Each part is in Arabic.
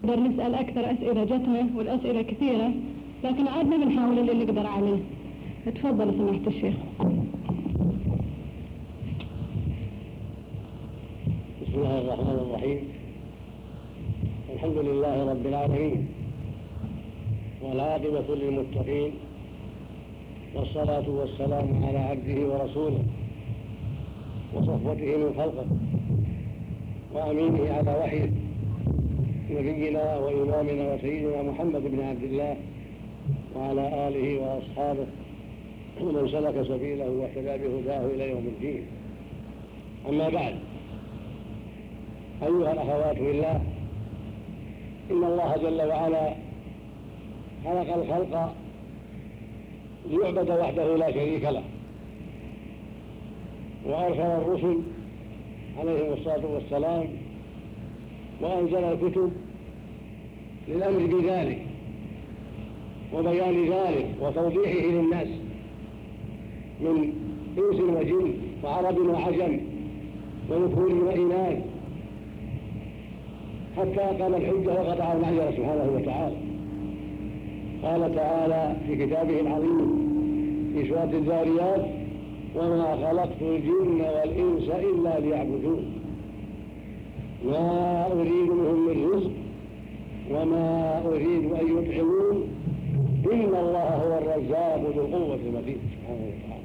نقدر نسأل أكثر أسئلة جتنا، والأسئلة كثيرة، لكن عادنا بنحاول اللي نقدر عليه. تفضل سماحة الشيخ. بسم الله الرحمن الرحيم. الحمد لله رب العالمين، والعاقبة للمتقين، والصلاة والسلام على عبده ورسوله وصفوته من خلقه وأمينه على وحيه، نبينا وإمامنا وسيدنا محمد بن عبد الله وعلى آله وأصحابه ومن سلك سبيله واهتدى بهداه إلى يوم الدين. أما بعد، أيها الأخوات في الله، إن الله جل وعلا خلق الخلق ليعبد وحده لا شريك له، وأرسل الرسل عليهم الصلاة والسلام، وأنزل الكتب للأمر بذلك وبيان ذلك وتوضيحه للناس من إنس وجن وعرب وعجم وذكور وإناث، حتى قام الحجة وقطع المعذرة سبحانه وتعالى. قال تعالى في كتابه العظيم في سورة الذاريات: وما خلقت الجن والإنس إلا ليعبدون ما أريد منهم من رزق وما أريد أن يطعمون إن الله هو الرزاق ذو القوة المتين سبحانه وتعالى.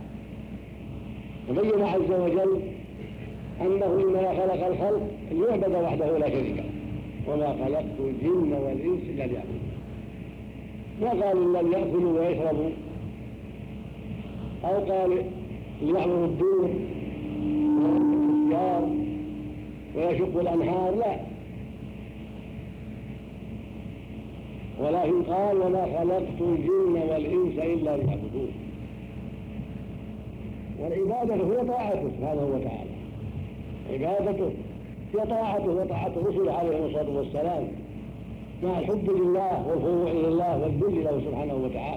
وبين عز وجل أنه إنما خلق الخلق ليعبد وحده لا شريك له، وما خلقت الجن والإنس إلا ليعبدون. ما قال إلا ليأكلوا ويشربوا، أو قال ليعبدوا الدور والأشجار ويشقوا الأنهار، لا، ولكن قال: وما خلقت الجن والإنس إلا ليعبدون. والعبادة هي طاعته سبحانه وتعالى، عبادته هي طاعته وطاعة الرسل عليهم الصلاة والسلام، مع الحب لله والخضوع لله والذل له سبحانه وتعالى.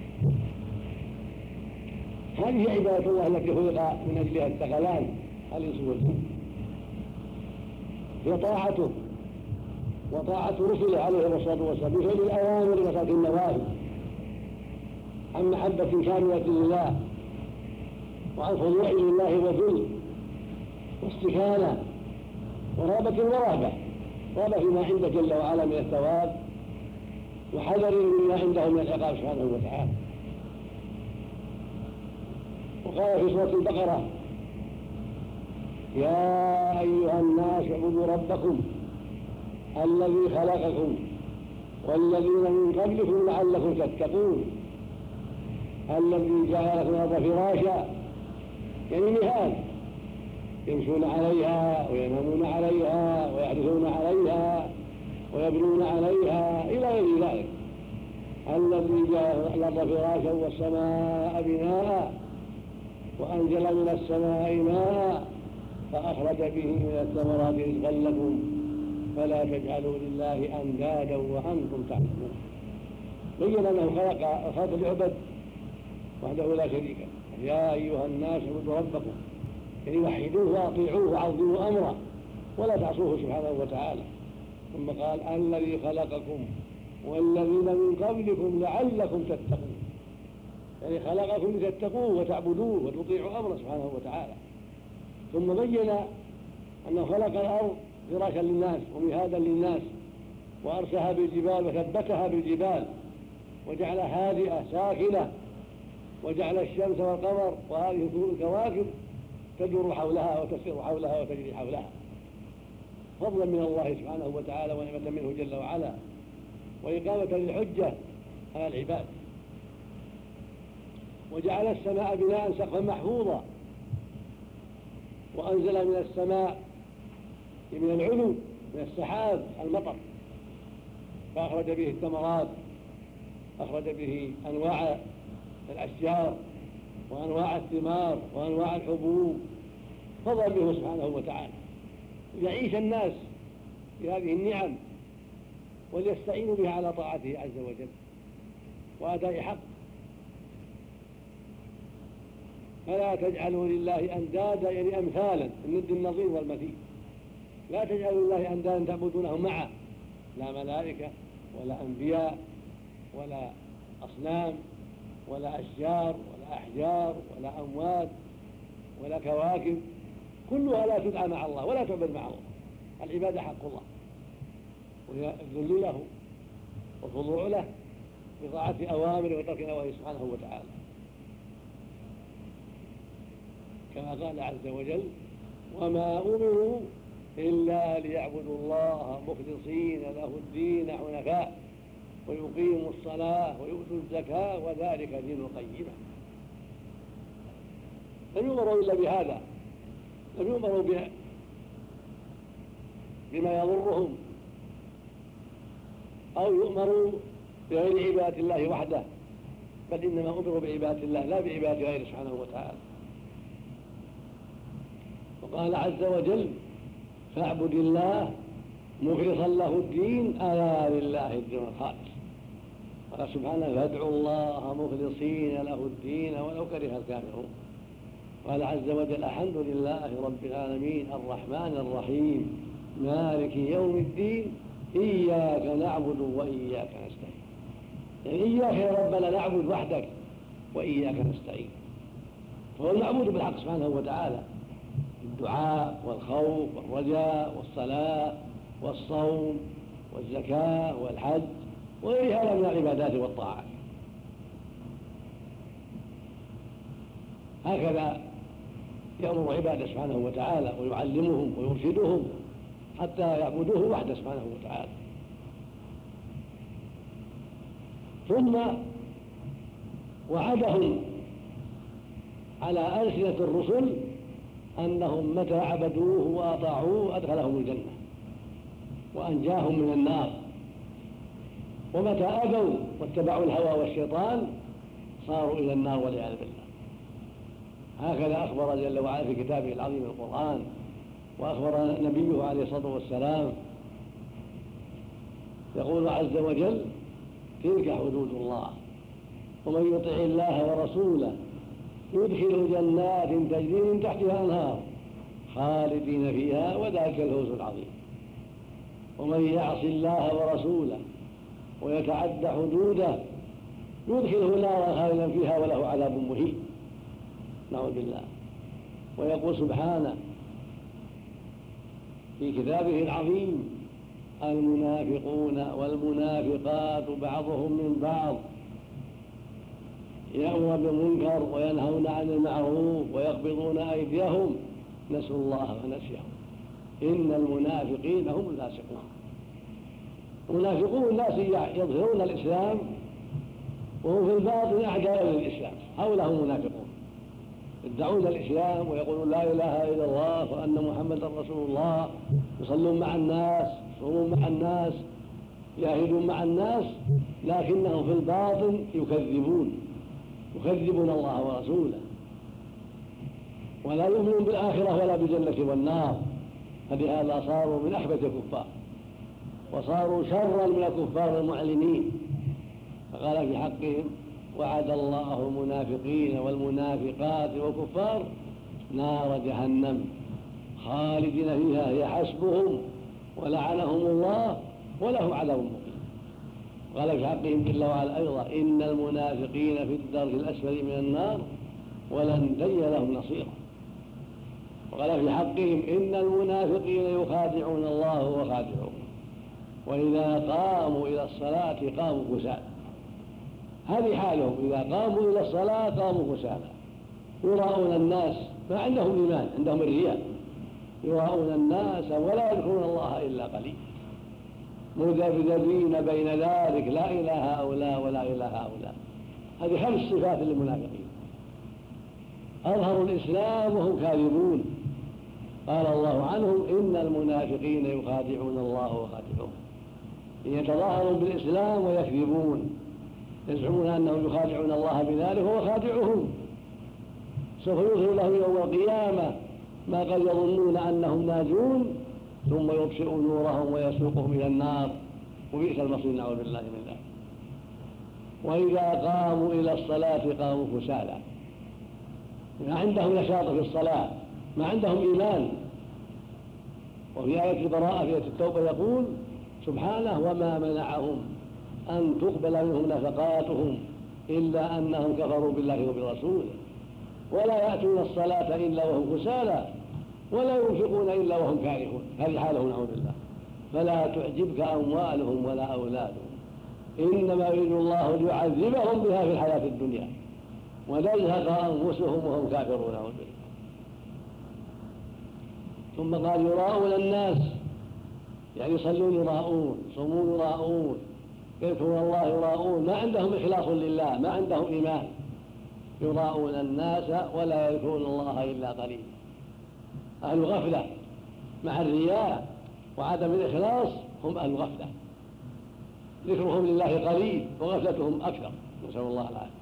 هذه عبادة الله التي خلق من أجلها الثقلان الإنس والجن، هي طاعته وطاعة رسله عليهم الصلاة والسلام بفعل الأوامر وترك النواهي، عن محبة كاملة لله وعن خضوع لله وذل واستكانة ورغبة ورهبة، رغبة فيما عنده جل وعلا من الثواب، وحذر مما عنده من العقاب سبحانه وتعالى. وقال في سورة البقرة: يا أيها الناس اعبدوا ربكم الذي خلقكم والذين من قبلكم لعلكم تتقون الذي جعل لكم الأرض فراشا، يعني مهاد يمشون عليها وينامون عليها ويحدثون عليها ويبنون عليها إلى غير ذلك، الذي جعل الأرض فراشا والسماء بناء وأنزل من السماء ماء فأخرج به من الثمرات رزقا لكم فلا تجعلوا لله أندادا وأنتم تعلمون. بين أنه خلق العبد وحده لا شريك له. يا أيها الناس اعبدوا ربكم، يعني وحدوه وأطيعوه وعظموا أمره ولا تعصوه سبحانه وتعالى. ثم قال: الذي خلقكم والذين من قبلكم لعلكم تتقون، يعني خلقكم لتتقوه وتعبدوه وتطيعوا أمره سبحانه وتعالى. ثم بين أنه خلق الأرض فراشا للناس ومهادا للناس، وأرسها بالجبال وثبتها بالجبال وجعلها هادئة ساكنة، وجعل الشمس والقمر وهذه الكواكب تدور حولها وتسير حولها وتجري حولها، فضلا من الله سبحانه وتعالى ونعمة منه جل وعلا، وإقامة للحجة على العباد. وجعل السماء بناء سقفا محفوظا، وأنزل من السماء من العلو من السحاب المطر فأخرج به الثمرات، أخرج به أنواع الأشجار وأنواع الثمار وأنواع الحبوب، فضلا به سبحانه وتعالى، يعيش الناس بهذه النعم وليستعينوا بها على طاعته عز وجل وأداء حق. فلا تجعلوا لله أندادا، يعني أمثالا، الند النظير والمثيل. لا تجعلوا لله أندادا تعبدونه معه لا ملائكة ولا أنبياء ولا أصنام ولا أشجار ولا أحجار ولا أموات ولا كواكب، كلها لا تدعى مع الله ولا تعبد مع الله. العبادة حق الله، وهي الذل له والخضوع له بطاعة أوامره وترك نواهيه سبحانه وتعالى، كما قال عز وجل: وما أمروا إلا ليعبدوا الله مخلصين له الدين حنفاء ويقيموا الصلاة ويؤتوا الزكاة وذلك دين القيمة. لم يؤمروا إلا بهذا، لم يؤمروا بما يضرهم أو يؤمروا بغير عبادة الله وحده، بل إنما أمروا بعبادة الله لا بعبادة غيره سبحانه وتعالى. وقال عز وجل: فاعبد الله مخلصا له الدين ألا لله الدين الخالص. قال سبحانه: فادعوا الله مخلصين له الدين ولو كره الكافرون. قال عز وجل: الحمد لله رب العالمين الرحمن الرحيم مالك يوم الدين إياك نعبد وإياك نستعين. يعني إياك يا ربنا نعبد وحدك وإياك نستعين، فهو المعبود بالحق سبحانه وتعالى الدعاء والخوف والرجاء والصلاة والصوم والزكاة والحج وغير هذا من العبادات والطاعات. هكذا يأمر عباده سبحانه وتعالى ويعلمهم ويرشدهم حتى يعبدوه وحده سبحانه وتعالى. ثم وعدهم على ألسنة الرسل أنهم متى عبدوه وأطاعوه أدخلهم الجنة وأنجاهم من النار، ومتى أبوا واتبعوا الهوى والشيطان صاروا إلى النار والعياذ بالله. هكذا أخبر جل وعلا في كتابه العظيم القرآن، وأخبر نبيه عليه الصلاة والسلام. يقول عز وجل: تلك حدود الله ومن يطع الله ورسوله يدخل جنات تجري من تحتها الأنهار خالدين فيها وذلك الفوز العظيم. ومن يعص الله ورسوله ويتعدى حدوده يدخله نارا خالدا فيها وله عذاب مهين. نعوذ بالله. ويقول سبحانه في كتابه العظيم: المنافقون والمنافقات بعضهم من بعض يأمرون بالمنكر وينهون عن المعروف ويقبضون أيديهم نسوا الله فنسيهم إن المنافقين هم الفاسقون. المنافقون الناس يظهرون الإسلام وهم في الباطن أعداء للإسلام، هؤلاء هم المنافقون، يدعون الإسلام ويقولون لا إله إلا الله وأن محمدا رسول الله، يصلون مع الناس، يصومون مع الناس، يجاهدون مع الناس، لكنهم في الباطن يكذبون الله ورسوله، ولا يؤمنون بالآخرة ولا بالجنة والنار، فلهذا صاروا من أخبث الكفار وصاروا شرا من الكفار المعلنين. فقال في حقهم: وعد الله المنافقين والمنافقات والكفار نار جهنم خالدين فيها هي حسبهم ولعنهم الله ولهم عذاب مقيم. قال في حقهم جل وعلا أيضا: إن المنافقين في الدرك الأسفل من النار ولن تجد لهم نصيرا. وقال في حقهم: إن المنافقين يخادعون الله وخادعهم وإذا قاموا إلى الصلاة قاموا كسالى. هذه حالهم، إذا قاموا إلى الصلاة قاموا كسالى يراءون الناس، ما عندهم إيمان، عندهم الرياء، يراءون الناس ولا يذكرون الله إلا قليلا مذبذبين بين ذلك لا إله هؤلاء ولا إله هؤلاء. هذه 5 صفات للمنافقين، أظهروا الإسلام وهم كاذبون. قال الله عنهم: إن المنافقين يخادعون الله وخادعهم، يتظاهرون بالإسلام ويكذبون، يزعمون أنهم يخادعون الله بذلك وهو خادعهم. سوف يظهر لهم يوم القيامة ما قد يظنون أنهم ناجون ثم يبصروا نورهم ويسوقهم إلى النار وبئس المصير، نعوذ بالله من ذلك. وإذا قاموا إلى الصلاة قاموا كسالى، ما عندهم نشاط في الصلاة، ما عندهم إيمان. وفي آية البراءة في آية التوبة يقول: سبحانه: وما منعهم أن تقبل منهم نفقاتهم إلا أنهم كفروا بالله وبرسوله ولا يأتون الصلاة إلا وهم كسالى ولا ينفقون إلا وهم كارهون. هذه حالهم نعوذ بالله. فلا تعجبك أموالهم ولا أولادهم إنما يريد الله ليعذبهم بها في الحياة الدنيا وتزهق أنفسهم وهم كافرون نعوذ بالله. ثم قال: يراءون الناس، يعني يصلون يراءون، يصومون يراءون، يذكرون الله يراءون، ما عندهم إخلاص لله، ما عندهم إيمان. يراءون الناس ولا يذكرون الله إلا قليلا. أهل غفلة مع الرياء وعدم الإخلاص هم أهل غفلة، ذكرهم لله قليل وغفلتهم أكثر، نسأل الله العافية.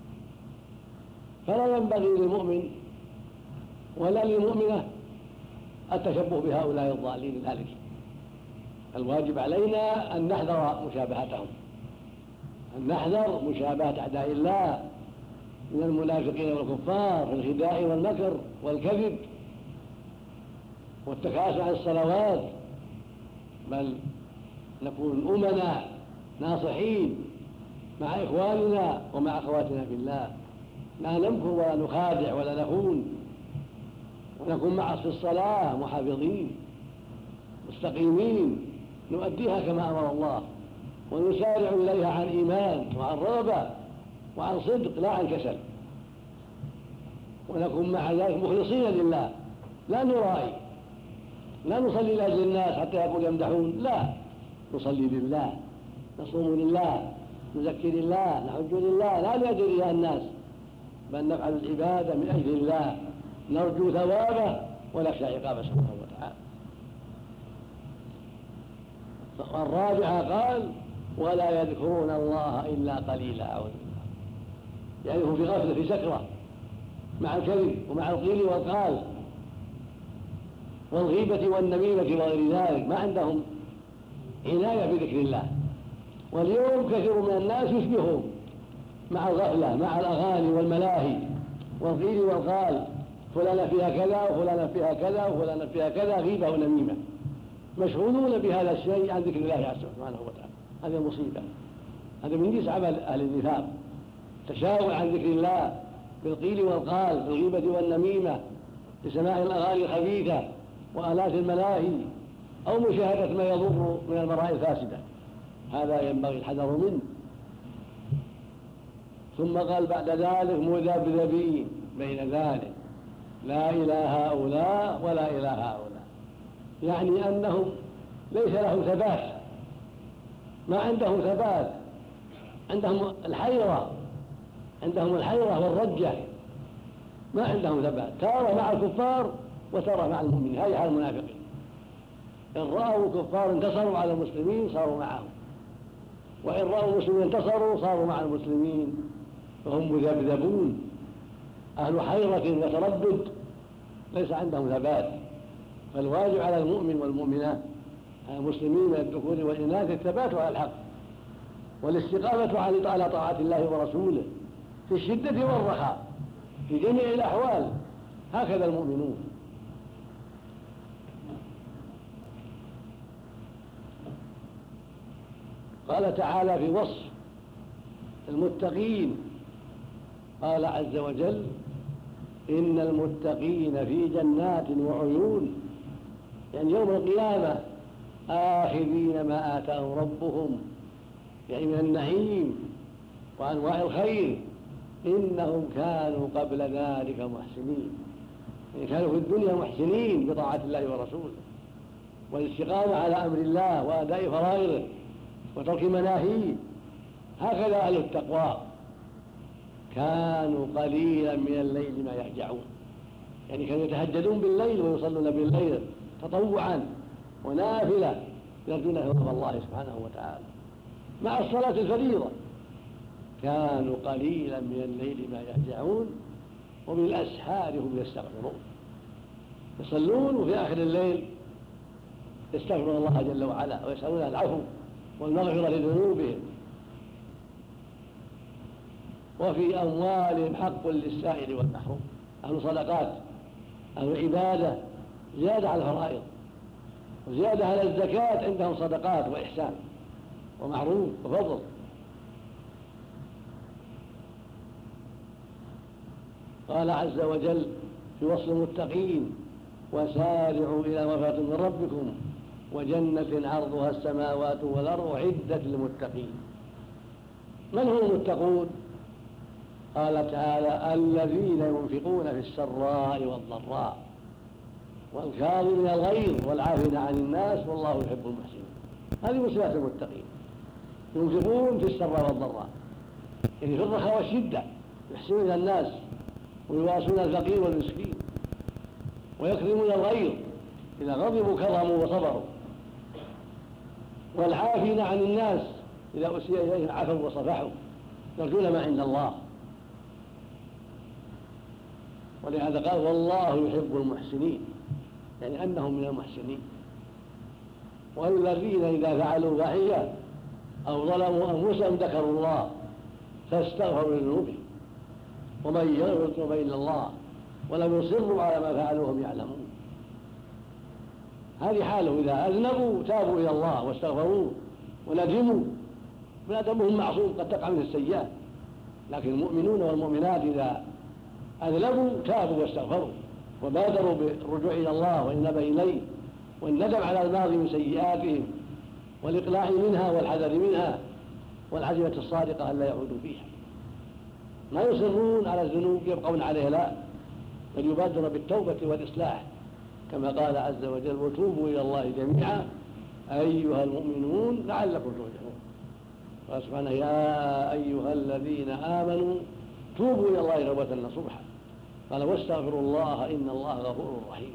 فلا ينبغي للمؤمن ولا للمؤمنة التشبه بهؤلاء الضالين ذلك. الواجب علينا أن نحذر مشابهتهم، أن نحذر مشابهة أعداء الله من المنافقين والكفار في الخداع والمكر والكذب والتكاسل عن الصلوات، بل نكون أمنا ناصحين مع إخواننا ومع أخواتنا في الله، لا نمكر ولا نخادع ولا نخون، ونكون معه في الصلاة محافظين مستقيمين نؤديها كما أمر الله، ونسارع إليها عن إيمان وعن رغبة وعن صدق لا عن كسل، ونكون مع ذلك مخلصين لله لا نرائي، لا نصلي لأجل الناس حتى يقول يمدحون، لا، نصلي لله، نصوم لله، نزكي لله، نحج لله، لا لأجل رياء الناس، بل نفعل العبادة من أجل الله، نرجو ثوابه ونخشى عقابه سبحانه وتعالى. والرابعة قال: ولا يذكرون الله إلا قليلا. أعوذ بالله، يعني هم في غفلة، في سكرة مع الكذب ومع القيل والقال والغيبة والنميمة وغير ذلك، ما عندهم عناية بذكر الله. واليوم كثير من الناس يشبههم مع الغفلة مع الأغاني والملاهي والقيل والقال، فلانة فيها كذا وفلانة فيها كذا وفلانة فيها كذا، غيبة ونميمة، مشغولون بهذا الشيء عن ذكر الله سبحانه وتعالى. هذه مصيبة، هذا من جنس عمل أهل النفاق، تشاغل عن ذكر الله بالقيل والقال، بالغيبة والنميمة، بسماع الأغاني الخبيثة وآلات الملاهي، أو مشاهدة ما يضر من المرائي الفاسدة، هذا ينبغي الحذر منه. ثم قال بعد ذلك: مذبذبين بين ذلك، لا إلى هؤلاء ولا إلى هؤلاء، يعني أنهم ليس لهم ثبات، ما عندهم ثبات، عندهم الحيرة، والرجة، ما عندهم ثبات، تارة مع الكفار وتارة مع المؤمنين. هذه حال المنافقين، إن رأوا الكفار انتصروا على المسلمين صاروا معهم، وإن رأوا المسلمين انتصروا صاروا مع المسلمين، فهم مذبذبون، أهل حيرة وتردد، ليس عندهم ثبات. فالواجب على المؤمن والمؤمنات، على المسلمين من الذكور والإناث، الثبات على الحق والاستقامة على طاعة الله ورسوله في الشدة والرخاء في جميع الأحوال، هكذا المؤمنون. قال تعالى في وصف المتقين، قال عز وجل: إن المتقين في جنات وعيون، يعني يوم القيامة آخذين ما آتاهم ربهم، يعني من النعيم وأنواع الخير، إنهم كانوا قبل ذلك محسنين، يعني كانوا في الدنيا محسنين بطاعة الله ورسوله والاستقامة على أمر الله وأداء فرائضه وترك مناهيه. هكذا أهل التقوى كانوا قليلا من الليل ما يهجعون، يعني كانوا يتهجدون بالليل ويصلون بالليل تطوعا ونافلة يرجون ثواب الله سبحانه وتعالى مع الصلاة الفريضة. كانوا قليلا من الليل ما يهجعون وبالأسحار هم يستغفرون، يصلون وفي آخر الليل يستغفرون الله جل وعلا ويسألون العفو والمغفرة لذنوبهم. وفي أموالهم حق للسائل والمحروم، أهل صدقات، أهل عبادة، زيادة على الفرائض، وزيادة على الزكاة عندهم صدقات وإحسان ومعروف وفضل. قال عز وجل في وصف المتقين: وسارعوا إلى مغفرة من ربكم وجنة عرضها السماوات والأرض أعدت للمتقين. من هم المتقون؟ قال تعالى: الذين ينفقون في السراء والضراء والكاظمين الغيظ والعافين عن الناس والله يحب المحسنين. هذه صفات المتقين، ينفقون في السراء والضراء، يعني في الرخاء والشدة يحسنون إلى الناس ويواصون الفقير والمسكين، ويكرمون الغيظ إذا غضبوا كرموا وصبروا، والعافين عن الناس إذا أسيء إليهم عفوا وصفحوا، يرجون ما عند الله. ولهذا قال: والله يحب المحسنين، يعني أنهم من المحسنين. والذين إذا فعلوا فاحشة أو ظلموا أنفسهم ذكروا الله فاستغفروا لذنوبهم ومن يغفر الذنوب إلا الله ولم يصروا على ما فعلوا وهم يعلمون. هذه حاله، إذا أذنبوا تابوا إلى الله واستغفروا وندموا. فندمهم معصوم، قد تقع منه السيئات، لكن المؤمنون والمؤمنات إذا أذنبوا تابوا واستغفروا وبادروا بالرجوع إلى الله والإنابة إليه والندم على الماضي من سيئاتهم والإقلاع منها والحذر منها والعزيمة الصادقة ألا يعودوا فيها. ما يصرون على الذنوب يبقون عليها، لا، بل يبادر بالتوبة والإصلاح، كما قال عز وجل: وتوبوا إلى الله جميعا أيها المؤمنون لعلكم تفلحون. قال سبحانه: يا أيها الذين آمنوا توبوا إلى الله توبة نصوحا. قال: واستغفروا الله إن الله غفور رحيم.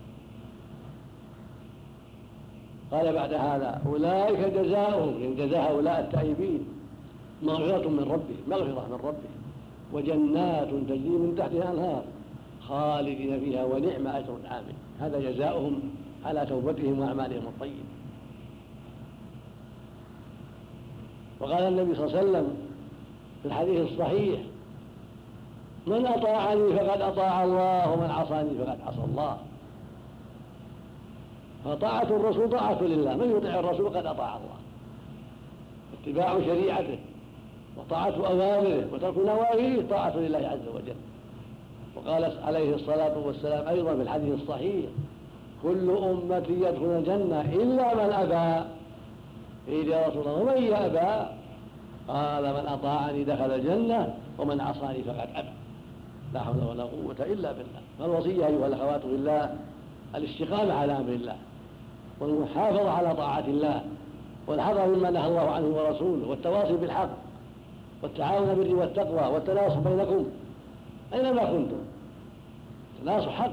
قال بعد هذا: أولئك جزاؤهم، يعني جزاء هؤلاء التائبين، مغفرة من ربهم وجنات تجري من تحتها أنهار خالدين فيها ونعم أجر العامل. هذا جزاؤهم على توبتهم وأعمالهم الطيبة. وقال النبي صلى الله عليه وسلم في الحديث الصحيح: من أطاعني فقد أطاع الله ومن عصاني فقد عصى الله. فطاعة الرسول طاعة لله، من يطيع الرسول قد أطاع الله. اتباع شريعته وطاعة أوامره وترك نواهيه طاعة لله عز وجل. وقال عليه الصلاة والسلام أيضا في الحديث الصحيح: كل أمتي يدخل الجنة إلا من أبى. قيل: يا رسول الله ومن يأبى؟ قال: من أطاعني دخل الجنة ومن عصاني فقد أبى. لا حول ولا قوة إلا بالله. فالوصية أيها الأخوات بالله الاستقامة على أمر الله والمحافظة على طاعة الله والحذر مما نهى الله عنه ورسوله والتواصي بالحق والتعاون بالبر والتقوى والتناصح بينكم أينما كنتم. التناصح حق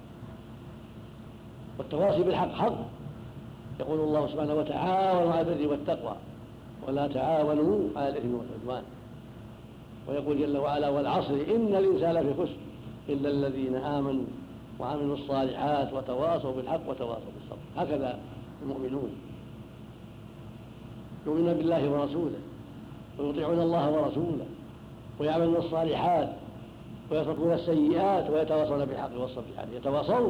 والتواصي بالحق حق. يقول الله سبحانه: وتعاونوا على البر والتقوى ولا تعاونوا على الإثم والعدوان. ويقول جل وعلا: والعصر إن الإنسان لفي خسر إلا الذين آمنوا وعملوا الصالحات وتواصوا بالحق وتواصوا بالصبر. هكذا المؤمنون يؤمنون بالله ورسوله ويطيعون الله ورسوله ويعملون الصالحات ويتركون السيئات ويتواصون بالحق والصبر، يعني يتواصون.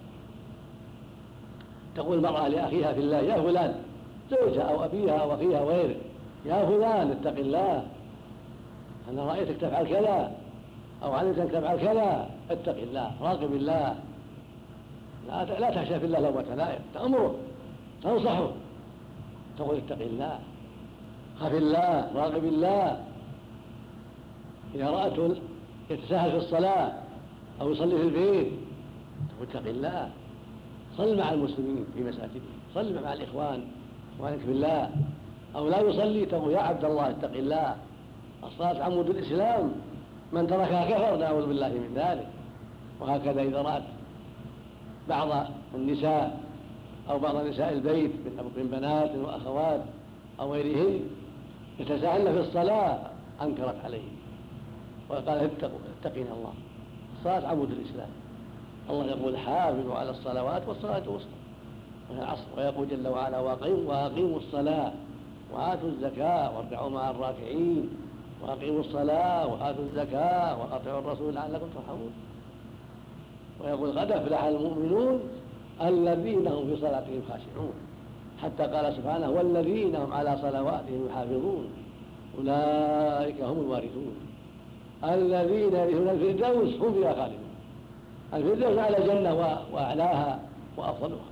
تقول المرأة لأخيها في الله: يا فلان، زوجها أو أبيها أو أخيها وغيره: يا فلان اتق الله، أنا رأيتك تفعل كذا أو علمتك تفعل كذا، اتق الله، راقب الله، لا تخشى في الله لومة لائم، تأمره تنصحه، تقول اتق الله، خف الله، راقب الله. إذا رأته يتساهل في الصلاة أو يصلي في البيت تقول اتق الله، صل مع المسلمين في مساجدهم، صل مع الإخوان وعنك بالله. أو لا يصلي تقول: يا عبد الله اتق الله، الصلاة عمود الإسلام، من تركها كفر، نعوذ بالله من ذلك. وهكذا إذا رأت بعض النساء أو بعض نساء البيت من بنات وأخوات أو غيرهن يتساهلن في الصلاة أنكرت عليه وقال: اتقين الله، الصلاة عمود الإسلام. الله يقول: حافظوا على الصلوات والصلاة الوسطى وهي العصر. ويقول جل وعلا: وأقيموا الصلاة وآتوا الزكاة واركعوا مع الراكعين، وأقيموا الصلاة وآتوا الزكاة وأطيعوا الرسول لعلكم ترحمون. ويقول: قد أفلح المؤمنون الذين هم في صلاتهم خاشعون، حتى قال سبحانه والذين هم على صلواتهم يحافظون أولئك هم الوارثون الذين يرثون الفردوس هم فيها خالدون. الفردوس على الجنة وأعلاها وأفضلها.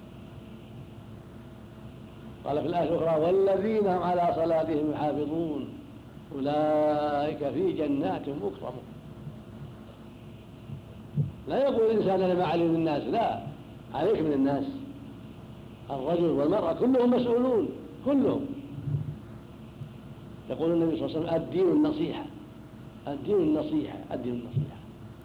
قال في الآية الأخرى والذين هم على صلاتهم يحافظون أولئك في جنات مكرمون. لا يقول الإنسان أنا ما علي من الناس، لا، عليك من الناس. الرجل والمرأة كلهم مسؤولون، كلهم. يقول النبي صلى الله عليه وسلم الدين النصيحة، الدين النصيحة، الدين النصيحة.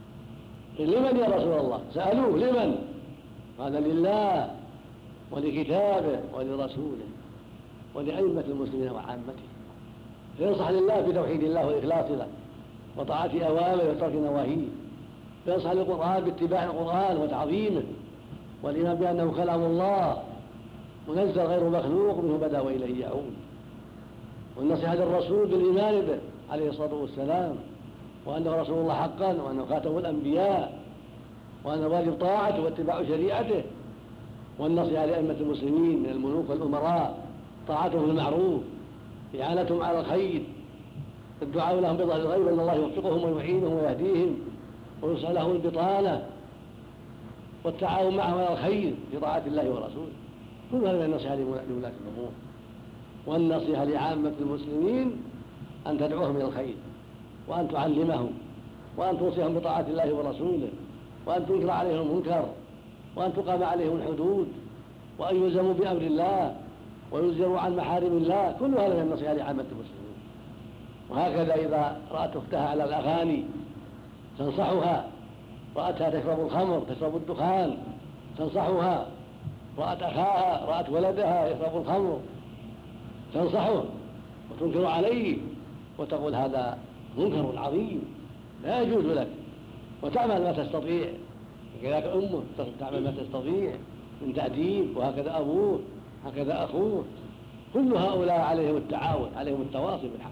لمن يا رسول الله؟ سألوه لمن؟ قال لله ولكتابه ولرسوله ولأئمة المسلمين وعامته. فينصح لله بتوحيد الله وإخلاص له وطاعة أوامره وترك نواهيه، فينصح للقرآن باتباع القرآن وتعظيمه والإيمان بأنه كلام الله منزل غير مخلوق منه بدأ وإليه يعود، والنصيحة للرسول بالإيمان به عليه الصلاة والسلام وأنه رسول الله حقا وأنه خاتم الأنبياء وأن واجب طاعته واتباع شريعته، والنصيحة لأئمة المسلمين من الملوك والأمراء طاعتهم بالمعروف، إعانتهم على الخير، الدعاء لهم بظهر الغيب أن الله يوفقهم ويعينهم ويهديهم ويصلح لهم البطانة، والتعاون معهم على الخير في طاعة الله ورسوله. كل هذا من النصيحة لولاة الأمور. والنصيحة لعامة المسلمين أن تدعوهم إلى الخير وأن تعلمهم وأن توصيهم بطاعة الله ورسوله وأن تنكر عليهم المنكر وأن تقام عليهم الحدود وأن يلزموا بأمر الله ويزجروا عن محارم الله. كل هذا من النصيحة لعامة المسلمين. وهكذا إذا رأت أختها على الأغاني تنصحها، رأتها تشرب الخمر تشرب الدخان تنصحها، رأت أخاها رأت ولدها يشرب الخمر تنصحه وتنكر عليه وتقول هذا منكر عظيم لا يجوز لك، وتعمل ما تستطيع. كذلك أمه تعمل ما تستطيع من تأديب، وهكذا أبوه هكذا أخوه. كل هؤلاء عليهم التعاون، عليهم التواصي بالحق.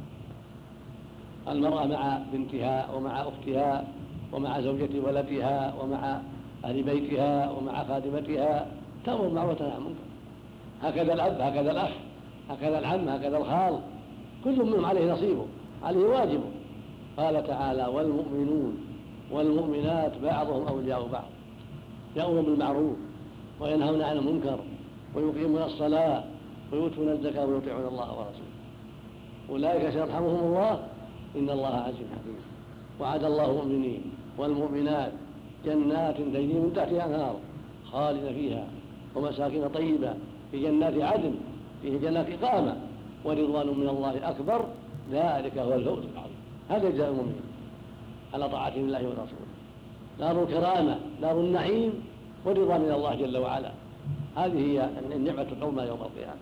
المرأة مع بنتها ومع أختها ومع زوجة ولدها ومع أهل بيتها ومع خادمتها تأمر بالمعروف وتنهى عن المنكر. هكذا الأب هكذا الأخ هكذا العم هكذا الخال، كل منهم عليه نصيبه، عليه واجبه. قال تعالى والمؤمنون والمؤمنات بعضهم أولياء بعض يأمرون بالمعروف وينهون عن المنكر ويقيمون الصلاة ويؤتون الزكاة ويطيعون الله ورسوله أولئك سيرحمهم الله إن الله عزيز حكيم. وعد الله المؤمنين والمؤمنات جنات تجري من تحتها أنهار خالدين فيها ومساكن طيبة في جنات عدن فيه جنات إقامة ورضوان من الله أكبر ذلك هو الفوز العظيم. هذا جزاء المؤمنين على طاعة الله ورسوله، دار الكرامة دار النعيم والرضا من الله جل وعلا. هذه هي النعمة العظمى يوم القيامة.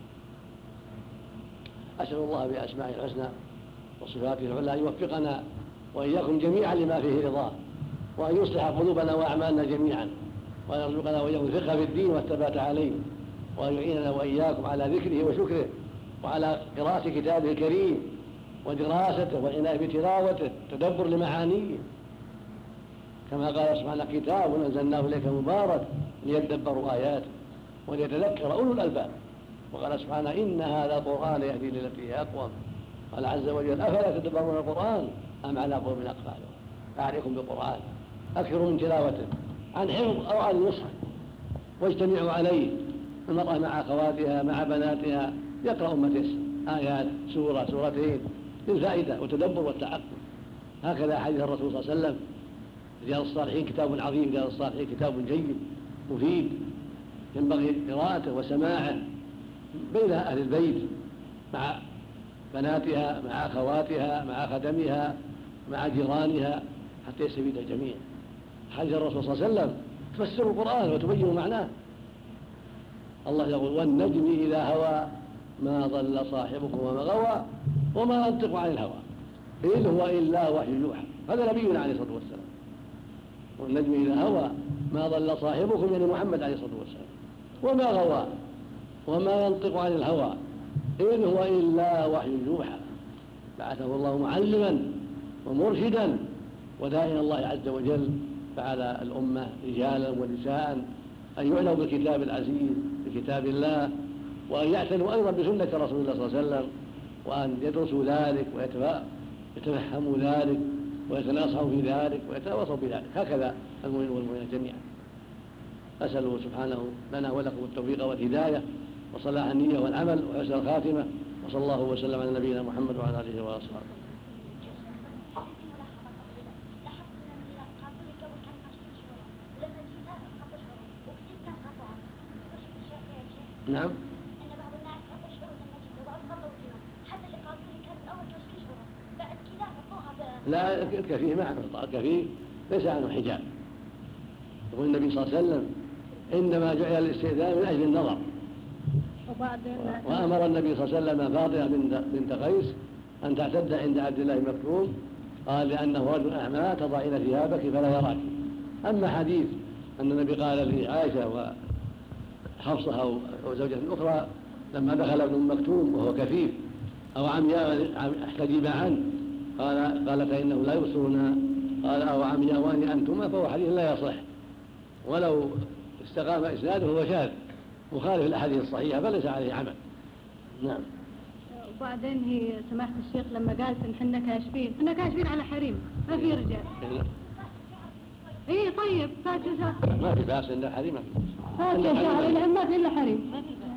أسأل الله بأسمائه الحسنى وصفاته العلى أن يوفقنا وإياكم جميعا لما فيه رضاه، وأن يصلح قلوبنا وأعمالنا جميعا، وأن يرزقنا وإياكم الفقه في الدين والثبات عليه، وأن يعيننا وإياكم على ذكره وشكره وعلى قراءة كتابه الكريم ودراسته والعناية بتلاوته تدبر لمعانيه، كما قال سبحانه كتاب أنزلناه إليك مبارك ليدبروا آياته وليتذكر أولو الألباب. وقال سبحانه إن هذا القرآن يهدي للتي هي أقوم. قال عز وجل أفلا تدبرون القرآن أم على قلوب أقفالها. أعرفكم بالقرآن، أكثروا من تلاوته عن حفظ أو عن نصح، واجتمعوا عليه المرأة مع أخواتها مع بناتها يقرأ أمة آيات سورة سورتين للفائدة والتدبر والتعقل. هكذا حديث الرسول صلى الله عليه وسلم رياض الصالحين كتاب عظيم، رياض الصالحين كتاب جيد مفيد ينبغي قراءته وسماعه بين أهل البيت مع بناتها مع أخواتها مع خدمها مع جيرانها حتى يستفيد الجميع. حديث الرسول صلى الله عليه وسلم تفسر القرآن وتبين معناه. الله يقول والنجم إذا هوى ما ضل صاحبكم وما غوى وما ينطق عن الهوى إن هو إلا وحي يوحى. هذا نبينا عليه الصلاة والسلام. والنجم إذا هوى ما ضل صاحبكم يعني محمد عليه الصلاة والسلام وما غوى وما ينطق عن الهوى إن هو إلا وحي يوحى. بعثه الله معلما ومرشدا وداعيا الله عز وجل فعلى الأمة رجالا ونساء أن يعنوا بالكتاب العزيز بكتاب الله، وأن يعتنوا أيضا بسنة رسول الله صلى الله عليه وسلم، وأن يدرسوا ذلك ويتفهموا ذلك ويتناصحوا في ذلك ويتواصوا بذلك. هكذا المؤمنون والمؤمنات جميعا. أسأله سبحانه لنا ولكم التوفيق والهداية وصلاح النية والعمل وحسن الخاتمة، وصلى الله وسلم على نبينا محمد وعلى آله وأصحابه. نعم. لا الكفيه ما عنه الكفيه ليس عنه حجاب. يقول النبي صلى الله عليه وسلم إنما جعل الاستئذان من أجل النظر. وأمر النبي صلى الله عليه وسلم فاطمة بنت قيس أن تعتد عند عبد الله مكتوم، قال لأنه رجل أعمى تضعين ثيابك فلا يراك. أما حديث أن النبي قال لعائشة وحفصة أو زوجة أخرى لما دخل ابن مكتوم وهو كفيف أو عمياء احتجب عنه قال فإنه لا يبصرنا، قال أو عمياء أنتما، فهو حديث لا يصح، ولو استقام إسناده هو شاذ مخالف الأحاديث الصحيحة فليس عليه عمل. نعم. وبعدين هي سماحة الشيخ لما قالت إن حنا كاشفين على حريم ما في رجال. إيه طيب فاتشة ما في بأس إلا حريم. فاتشة شهر ما في إلا حريم.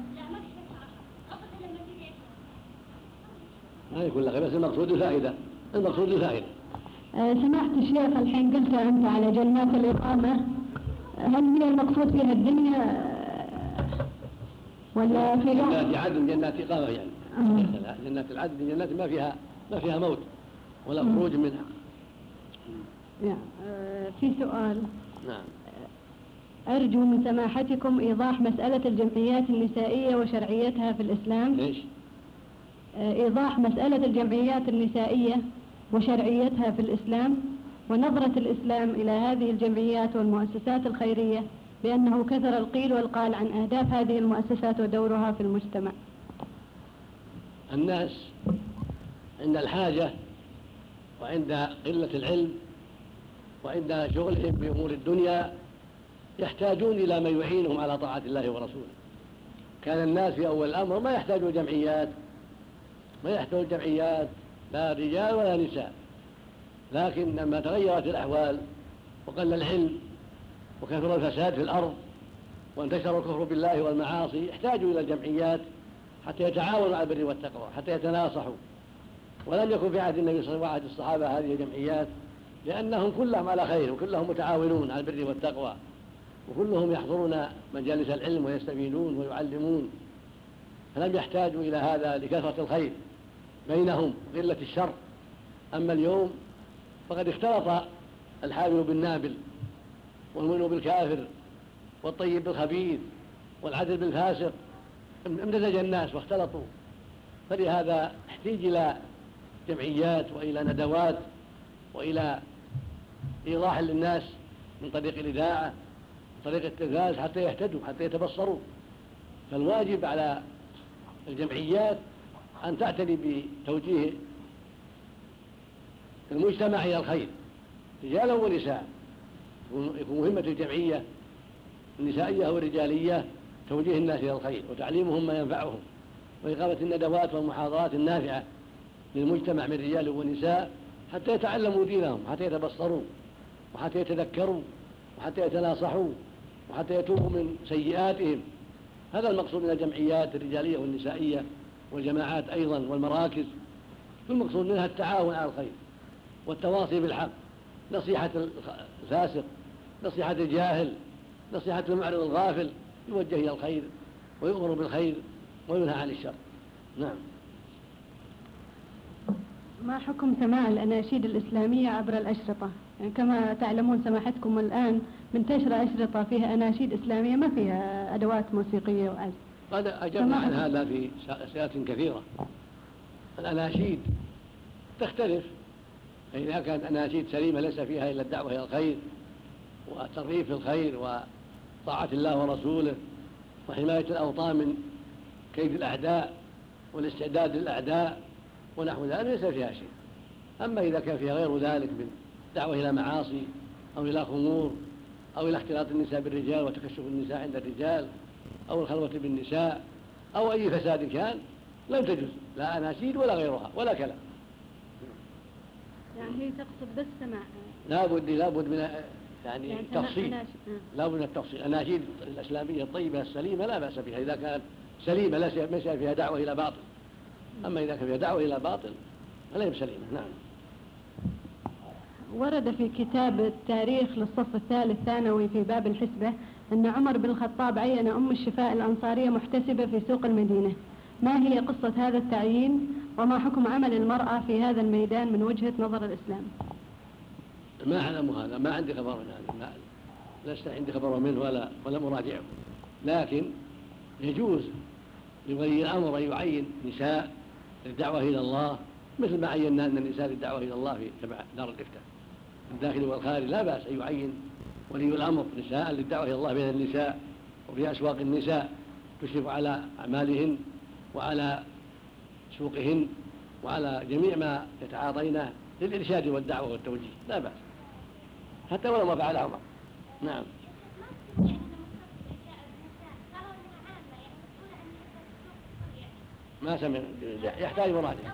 ما يكون لك بس المقصود الفائدة. سماحة الشيخ الحين قلت أنت على جنات الإقامة، هل هي المقصود فيها الدنيا ولا في جنات عدن جنات إقامة يعني؟ جنات العدن جنات ما فيها موت ولا خروج منها. في سؤال. نعم. أرجو من سماحتكم إيضاح مسألة الجمعيات النسائية وشرعيتها في الإسلام. ليش؟ إيضاح مسألة الجمعيات النسائية وشرعيتها في الإسلام، ونظرة الإسلام إلى هذه الجمعيات والمؤسسات الخيرية، بأنه كثر القيل والقال عن أهداف هذه المؤسسات ودورها في المجتمع. الناس عند الحاجة وعند قلة العلم وعند شغلهم بأمور الدنيا يحتاجون إلى من يعينهم على طاعة الله ورسوله. كان الناس في أول الأمر ما يحتاجوا جمعيات لا رجال ولا نساء، لكن لما تغيرت الأحوال وقل العلم وكثر الفساد في الأرض وانتشر الكفر بالله والمعاصي احتاجوا إلى الجمعيات حتى يتعاونوا على البر والتقوى، حتى يتناصحوا. ولم يكن في عهد النبي صلى الله عليه وسلم الصحابة هذه الجمعيات، لأنهم كلهم على خير وكلهم متعاونون على البر والتقوى، وكلهم يحضرون مجالس العلم ويستفيدون ويعلمون، فلم يحتاجوا إلى هذا لكثرة الخير بينهم وقلة الشر. أما اليوم فقد اختلط الحابل بالنابل والمؤمن بالكافر والطيب بالخبيث والعدل بالفاسق، امتزج الناس واختلطوا. فلهذا احتاج إلى جمعيات وإلى ندوات وإلى إيضاح للناس من طريق الإذاعة من طريق التلفاز حتى يهتدوا حتى يتبصروا. فالواجب على الجمعيات أن تعتني بتوجيه المجتمع إلى الخير رجالا ونساء. يكون مهمة الجمعية النسائية والرجالية توجيه الناس إلى الخير وتعليمهم ما ينفعهم، وإقامة الندوات والمحاضرات النافعة للمجتمع من رجال ونساء حتى يتعلموا دينهم، حتى يتبصروا وحتى يتذكروا وحتى يتناصحوا وحتى يتوبوا من سيئاتهم. هذا المقصود من الجمعيات الرجالية والنسائية والجماعات أيضا والمراكز. المقصود منها التعاون على الخير والتواصي بالحق، نصيحة الفاسق، نصيحة الجاهل، نصيحة المعرض الغافل، يوجه إلى الخير ويؤمر بالخير وينهى عن الشر. نعم. ما حكم سماع الأناشيد الإسلامية عبر الأشرطة؟ يعني كما تعلمون سماحتكم الآن منتشرة أشرطة فيها أناشيد إسلامية ما فيها أدوات موسيقية وعزف. قد أجبنا عن هذا في أسئلة كثيرة. الأناشيد تختلف، إذا كانت أناشيد سليمة ليس فيها إلا الدعوة إلى الخير وترغيب في الخير وطاعة الله ورسوله وحماية الأوطان من كيد الأعداء والاستعداد للأعداء ونحو ذلك ليس فيها شيء. أما إذا كان فيها غير ذلك من دعوة إلى معاصي أو إلى خمور أو إلى اختلاط النساء بالرجال وتكشف النساء عند الرجال أو الخلوة بالنساء أو أي فساد كان لم تجوز لا أناشيد ولا غيرها ولا كلام. يعني هي تقصد بس سماع؟ لابد من يعني التفصيل، لابد من التفصيل. الأناشيد الإسلامية الطيبة السليمة لا بأس بها إذا كانت سليمة ليس فيها دعوة إلى باطل، أما إذا كان فيها دعوة إلى باطل فلا هي بسليمة. نعم. ورد في كتاب التاريخ للصف الثالث ثانوي في باب الحسبة أن عمر بن الخطاب عين أم الشفاء الأنصارية محتسبة في سوق المدينة. ما هي قصة هذا التعيين وما حكم عمل المرأة في هذا الميدان من وجهة نظر الإسلام؟ ما أعلم هذا، ما عندي خبر من هذا، لست عندي خبر منه ولا مراجعه، لكن يجوز لولي الأمر أن يعين نساء للدعوة إلى الله مثل ما عينا أن النساء للدعوة إلى الله في تبع دار الإفتاء الداخل والخارج. لا بأس أن يعين ولي الأمر نساء للدعوة إلى الله بين النساء وفي أسواق النساء تشرف على أعمالهن وعلى سوقهن وعلى جميع ما يتعاطينه للإرشاد والدعوة والتوجيه، لا بأس حتى ولو ما فعل عمر. نعم. ما سمع، يحتاج مراجعة.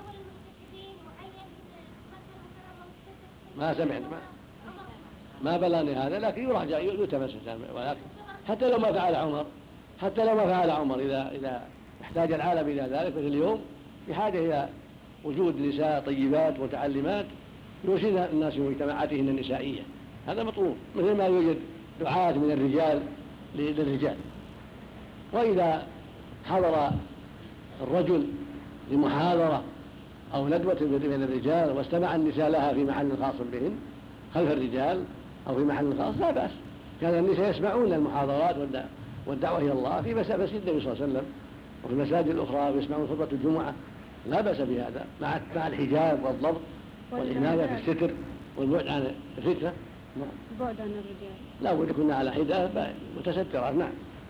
ما سمعت، ما بلغني هذا، لكن يراجع يلتمس، ولكن حتى لو ما فعل عمر إذا احتاج العالم إلى ذلك مثل اليوم بحاجة إلى وجود نساء طيبات متعلمات يرشد الناس في مجتمعاتهن النسائية، هذا مطلوب مثل ما يوجد دعاة من الرجال للرجال. وإذا حضر الرجل لمحاضرة أو ندوة بين الرجال واستمع النساء لها في محل خاص بهن خلف الرجال أو في محل خاص لا بأس. كان النساء يسمعون المحاضرات والدعوة إلى الله في مسجد النبي صلى الله عليه وسلم وفي المساجد الأخرى ويسمعون خطبة الجمعة، لا بأس بهذا مع الحجاب والضبط والعناية في الستر والبعد عن الفتنة. البعد عن الرجال لا بد يكون على حجاب متسترة. نعم.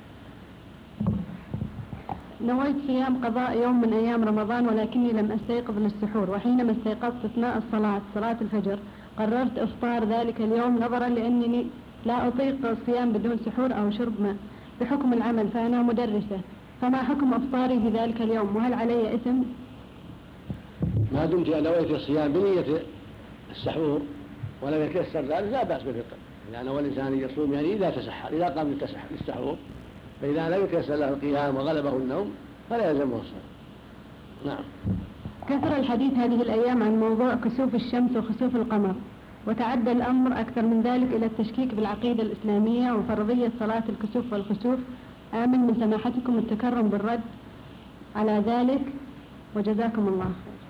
نويت صيام قضاء يوم من أيام رمضان ولكني لم أستيقظ للسحور، وحينما استيقظت أثناء صلاة الفجر قررت إفطار ذلك اليوم نظرا لأنني لا أطيق الصيام بدون سحور أو شرب ماء بحكم العمل، فأنا مدرسة، فما حكم إفطاري في ذلك اليوم وهل علي إثم؟ ما دمت نويت الصيام بنية السحور ولم يتيسر ذلك لا بأس بالفطر، لأن هو الإنسان يصوم يعني إذا تسحر، إذا قام للسحور، فإذا لم يتيسر له القيام وغلبه النوم فلا يلزمه الصوم. نعم. كثر الحديث هذه الأيام عن موضوع كسوف الشمس وخسوف القمر، وتعدى الأمر أكثر من ذلك إلى التشكيك بالعقيدة الإسلامية وفرضية صلاة الكسوف والخسوف. آمل من سماحتكم التكرم بالرد على ذلك وجزاكم الله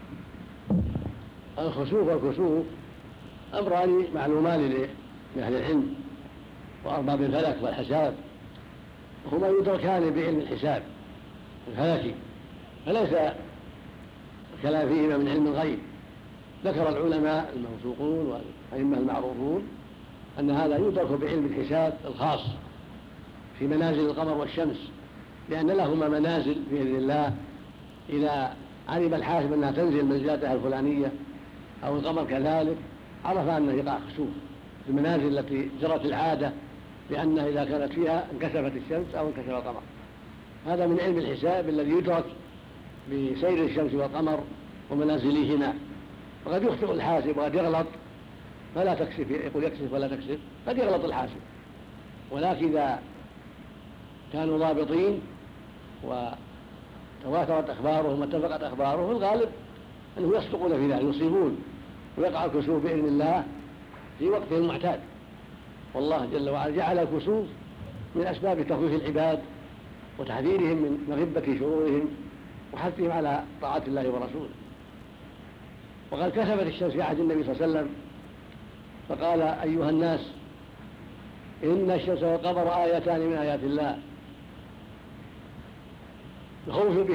خير. الخسوف والكسوف أمران معلومان لأهل العلم وأرباب الفلك والحساب، هما يدركان بعلم الحساب الفلكي، فليس الكلام فيهما من علم الغيب. ذكر العلماء الموثوقون والأئمة المعروفون أن هذا يدرك بعلم الحساب الخاص في منازل القمر والشمس، لأن لهما منازل بإذن الله. إذا علم الحاسب أنها تنزل منزلتها الفلانية أو القمر كذلك عرف أنه يقع خسوف في المنازل التي جرت العادة لأن إذا كانت فيها انكسفت الشمس أو انكسف القمر. هذا من علم الحساب الذي يدرك بسير الشمس والقمر ومنازلهما. وقد يخطئ الحاسب وقد يغلط فلا تكسف، يقول يكسف ولا تكسف، قد يغلط الحاسب، ولكن إذا كانوا ضابطين وتواترت أخبارهم واتفقت أخبارهم الغالب أنه يصدقون في ذلك، يصيبون ويقع الكسوف بإذن الله في وقته المعتاد. والله جل وعلا جعل الكسوف من أسباب تخويف العباد وتحذيرهم من مغبة شرورهم وحثهم على طاعة الله ورسوله. وقد كسفت الشمس في عهد النبي صلى الله عليه وسلم فقال أيها الناس إن الشمس والقمر آيتان من آيات الله يخوف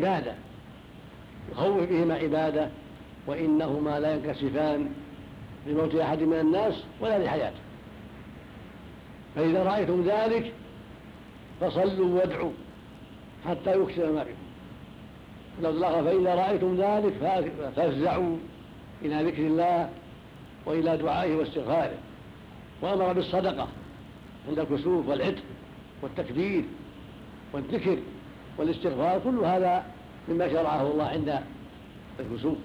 بهما عبادة وإنهما لا ينكسفان لموت أحد من الناس ولا لحياته، فإذا رأيتم ذلك فصلوا وادعوا حتى يكسف ما بكم، فإذا رأيتم ذلك فافزعوا إلى ذكر الله وإلى دعائه واستغفاره. وأمر بالصدقة عند الكسوف والعتق والتكبير والذكر والاستغفار، كل هذا مما شرعه الله عند الكسوف.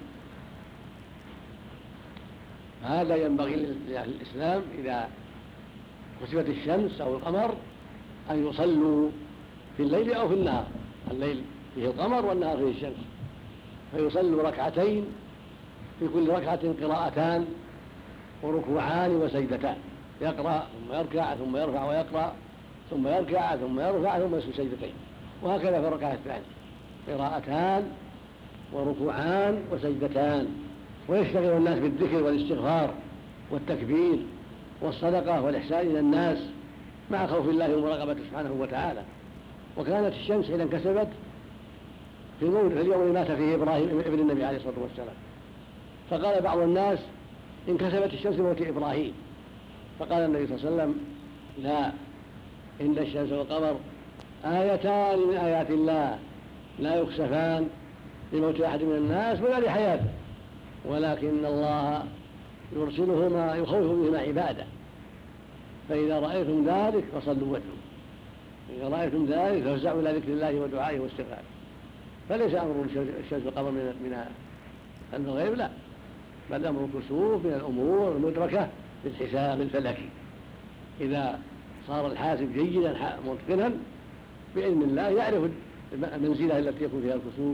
هذا ينبغي لأهل الإسلام إذا كسفت الشمس أو القمر أن يصلوا في الليل أو في النهار، الليل فيه القمر والنهار فيه الشمس، فيصلوا ركعتين في كل ركعة قراءتان وركوعان وسجدتان، يقرأ ثم يركع ثم يرفع ويقرأ ثم يركع ثم يرفع ثم يسجد سجدتين، وهكذا في الركعة الثانية قراءتان وركوعان وسجدتان. ويشتغل الناس بالذكر والاستغفار والتكبير والصدقة والإحسان إلى الناس مع خوف الله ومراقبته سبحانه وتعالى. وكانت الشمس حين انكسفت في اليوم اللي مات فيه إبراهيم ابن النبي عليه الصلاة والسلام، فقال بعض الناس انكسفت الشمس بموت إبراهيم، فقال النبي صلى الله عليه وسلم لا، إن الشمس والقمر آيتان من آيات الله لا يكسفان لموت أحد من الناس ولا لحياته، ولكن الله يرسلهما يخوف بهما عباده، فإذا رأيتم ذلك فصلوا وجهه، إذا رأيتم ذلك فافزعوا إلى ذكر الله ودعائه واستغفاره. فليس أمر الشمس والقمر من الغيب، لا، بل أمر الكسوف من الأمور المدركة بالحساب الفلكي. إذا صار الحاسب جيدا متقنا بإذن الله يعرف المنزلة التي يكون فيها الكسوف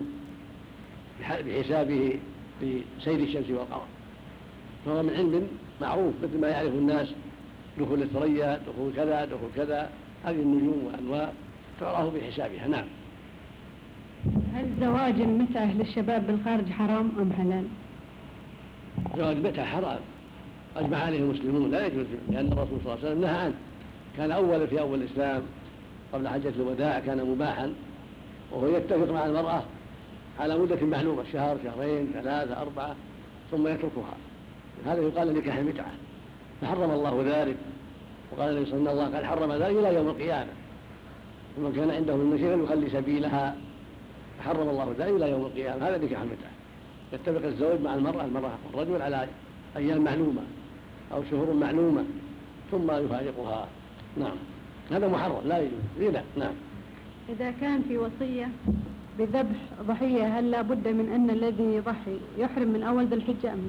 بحسابه بسير الشمس والقمر، فهو من علم معروف مثل ما يعرف الناس دخول الثريا، دخول كذا، دخول كذا، هذه النجوم وأنواع تعرف بحسابها. نعم. هل زواج المتعة للشباب بالخارج حرام أم حلال؟ زواج المتعة حرام أجمع عليه المسلمون، لا يجوز، لأن الرسول صلى الله عليه وسلم نهى عنه، كان في أول الإسلام قبل حجة الوداع كان مباحا، وهو يتفق مع المرأة على مدة معلومة، شهر، شهرين، 3، 4، ثم يتركها. هذا يقال نكاح المتعة، فحرم الله ذلك، وقال النبي صلى الله عليه وسلم قد حرم ذلك إلى يوم القيامة، ومن كان عنده من شيء يخلي سبيلها، فحرم الله ذلك إلى يوم القيامة. هذا نكاح المتعة، يتفق الزوج مع المرأة والرجل على أيام معلومة أو شهور معلومة ثم يفارقها. نعم، هذا محرم لا يجوز. نعم. إذا كان في وصية بذبح ضحية هل لا بد من أن الذي يضحي يحرم من أول ذي الحجة أم لا؟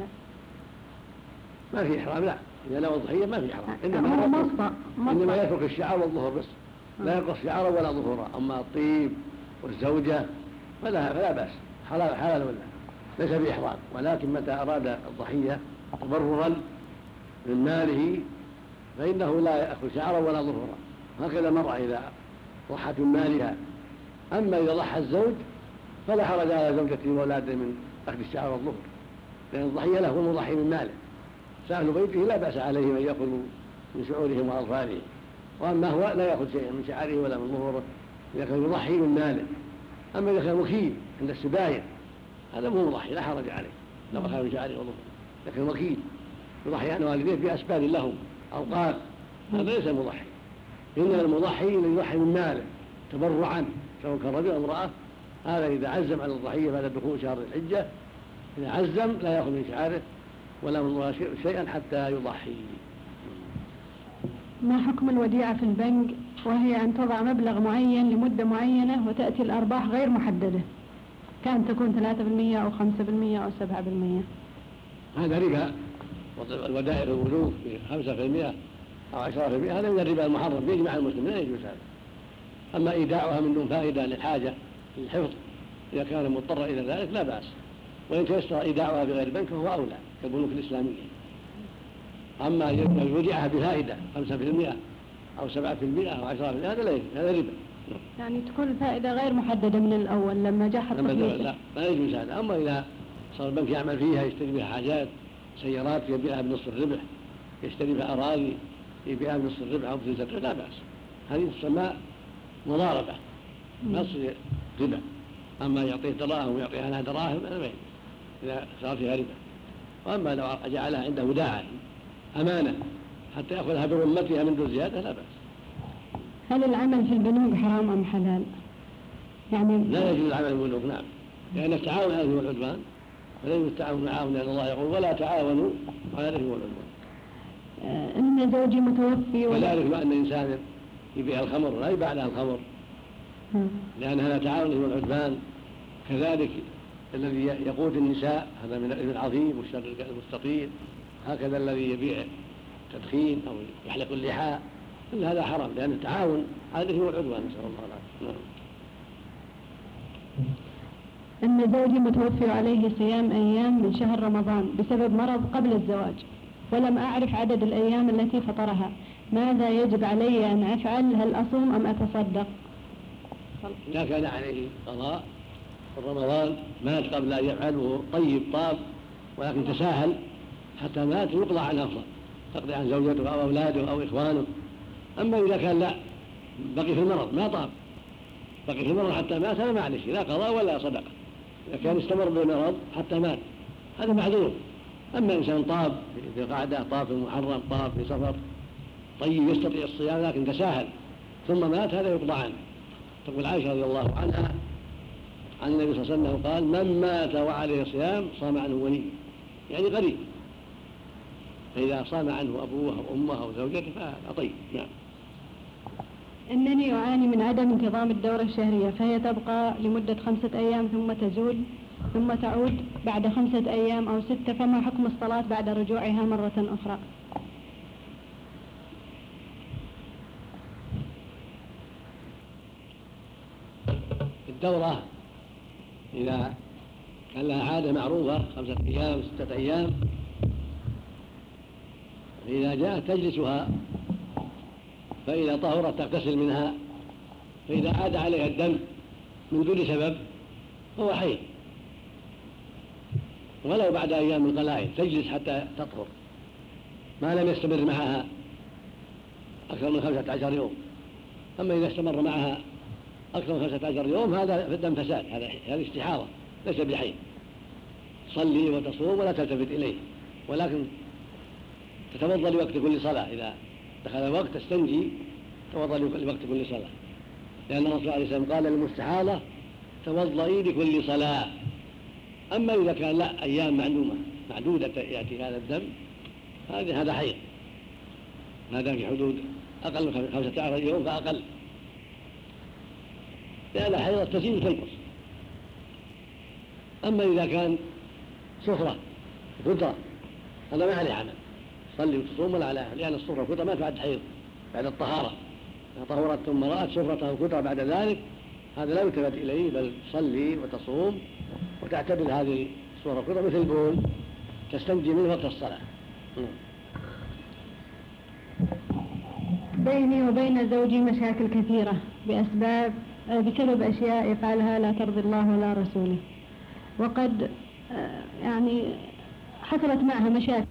ما في إحرام، لا، إذا نوى الضحية ما في إحرام، إنما يترك الشعر والظهر بس، لا يقص شعرا ولا ظهورا. أما الطيب والزوجة فلا بأس، حلال ولا ليس بإحرام، ولكن متى أراد الضحية تبررا من ماله فإنه لا يأخذ شعرا ولا ظهورا، هكذا المرأة إذا ضحت من مالها. أما إذا ضحى الزوج فلا حرج على زوجته وأولاده من أخذ الشعر والظهر، لأن الضحية له المضحي من ماله، سأهل بيته لا بأس عليهم أن يأخذوا من شعورهم وأظفارهم، وأما هو لا يأخذ شيئا من شعره ولا من ظهوره إذا كان يضحي من ماله. أما إذا كان وكيل عند السباية هذا مو مضحي، لا حرج عليه لو أخذ من شعره وظهوره، لكن وكيل يضحي عن والديه بأسباب لهم أوقات، هذا ليس مضحي. إنما المضحي الذي يضحي من ماله تبرعا سواء كان رجل أو امرأة، هذا إذا عزم على الضحية بعد دخول شهر الحجة، إذا عزم لا يأخذ من شعره ولا من شيئا حتى يضحي. ما حكم الوديعة في البنك وهي أن تضع مبلغ معين لمدة معينة وتأتي الأرباح غير محددة، كان تكون 3% أو 5% أو 7%؟ هذا ربا، الودائع الوجوه في 5% أو 10% هذا من الربا المحرم، يجمع المسلمين لا يجوز هذا. أما إيداعها من دون فائدة للحاجة للحفظ إذا كان مضطر إلى ذلك لا بأس، وإن تيسر إيداعها بغير بنك فهو أولى كالبنوك الإسلامية. أما يودعها بفائدة 5% أو 7% أو 10% هذا لا يجوز، هذا ربا. يعني تكون الفائدة غير محددة من الأول لما جاء حط لا يجوز هذا. أما إذا صار البنك يعمل فيها يشتري بها حاجات، سيارات يبيعها بنصف الربح، يشتري بها أراضي يبيعها بنصف الربح أو بثلث الربح لا بأس، هذه تسمى مضاربة ما تصير ربا. أما يعطيه دراهم ويعطيها لها دراهم هذا ما يجوز إذا صار فيها ربا. وأما لو جعلها عنده وداعا أمانة حتى يأخذها برمتها من دون زيادة لا بأس. هل العمل في البنوك حرام أم حلال؟ يعني لا يجوز العمل في البنوك، نعم، لأن التعاون على الإثم والعدوان، فلا يجوز التعاون معهم، لأن الله يقول ولا تعاونوا على الإثم والعدوان. إن زوجي متوفي وذلك مع أن الإنسان يبيع الخمر لا يباع لها الخمر لأن هذا تعاون والعدوان. كذلك الذي يقود النساء هذا من الإثم العظيم والشر المستطيل. هكذا الذي يبيع تدخين أو يحلق اللحاء كل هذا حرام لأن التعاون على الإثم والعدوان. نسأل الله العافية. أن زوجي متوفي عليه صيام أيام من شهر رمضان بسبب مرض قبل الزواج ولم أعرف عدد الأيام التي فطرها، ماذا يجب علي أن أفعل؟ هل أصوم أم أتصدق؟ إذا كان عليه قضاء رمضان مات قبل أن يفعل وهو طيب طاب ولكن تساهل حتى مات يقضى عن أفضل، تقضي عن زوجته أو أولاده أو إخوانه. أما إذا كان لا بقي في المرض ما طاب بقي في المرض حتى مات هذا معلش لا قضاء ولا صدقة. إذا كان استمر بالمرض حتى مات هذا معذور. أما إنسان طاب في قعدة طاب في محرم طاب في سفر طيب يستطيع الصيام لكن تساهل ثم مات هذا يقضى عنه. تقول عائشة رضي الله عنها عن النبي صلى الله عليه وسلم قال من مات وعليه صيام صام عنه ولي يعني قريب، فإذا صام عنه أبوه أو أمه أو زوجته فهذا طيب. نعم. إنني أعاني من عدم انتظام الدورة الشهرية فهي تبقى لمدة 5 أيام ثم تزول ثم تعود بعد 5 أيام أو 6، فما حكم الصلاة بعد رجوعها مرة أخرى؟ الدورة إذا كان لها عادة معروفة 5 أيام 6 أيام فإذا جاءت تجلسها فإذا طهرت تغتسل منها، فإذا عاد عليها الدم من دون سبب هو حيض ولو بعد أيام قلائل تجلس حتى تطهر ما لم يستمر معها أكثر من 15 يوم. أما إذا استمر معها أكثر من 15 يوم هذا الدم فساد، هذه استحاضة ليس بحيض. تصلي وتصوم ولا تلتفت إليه ولكن تتوضأ لوقت كل صلاة، إذا دخل الوقت تستنجي توضأ لوقت كل صلاة، لأن الرسول عليه السلام قال للمستحاضة توضئي لكل صلاة. أما إذا كان لا أيام معدودة يأتي هذا الدم هذا حيض، هذا في حدود أقل من 15 يوم فأقل، لأن حيضة تزيد وتنقص. أما إذا كان صفرة فطرة هذا ما عليه عمل، صلي وتصوم ولا عليه، لأن الصفرة والفطرة ما تعد حيض بعد الطهارة. إذا طهرت ثم رأت صفرة أو فطرة بعد ذلك هذا لا يلتفت إليه، بل تصلي وتصوم وتعتبر هذه الصفرة والفطرة مثل البول تستنجي من وقت الصلاة. بيني وبين زوجي مشاكل كثيرة بسبب أشياء يفعلها لا ترضي الله ولا رسوله، وقد يعني حصلت معها مشاكل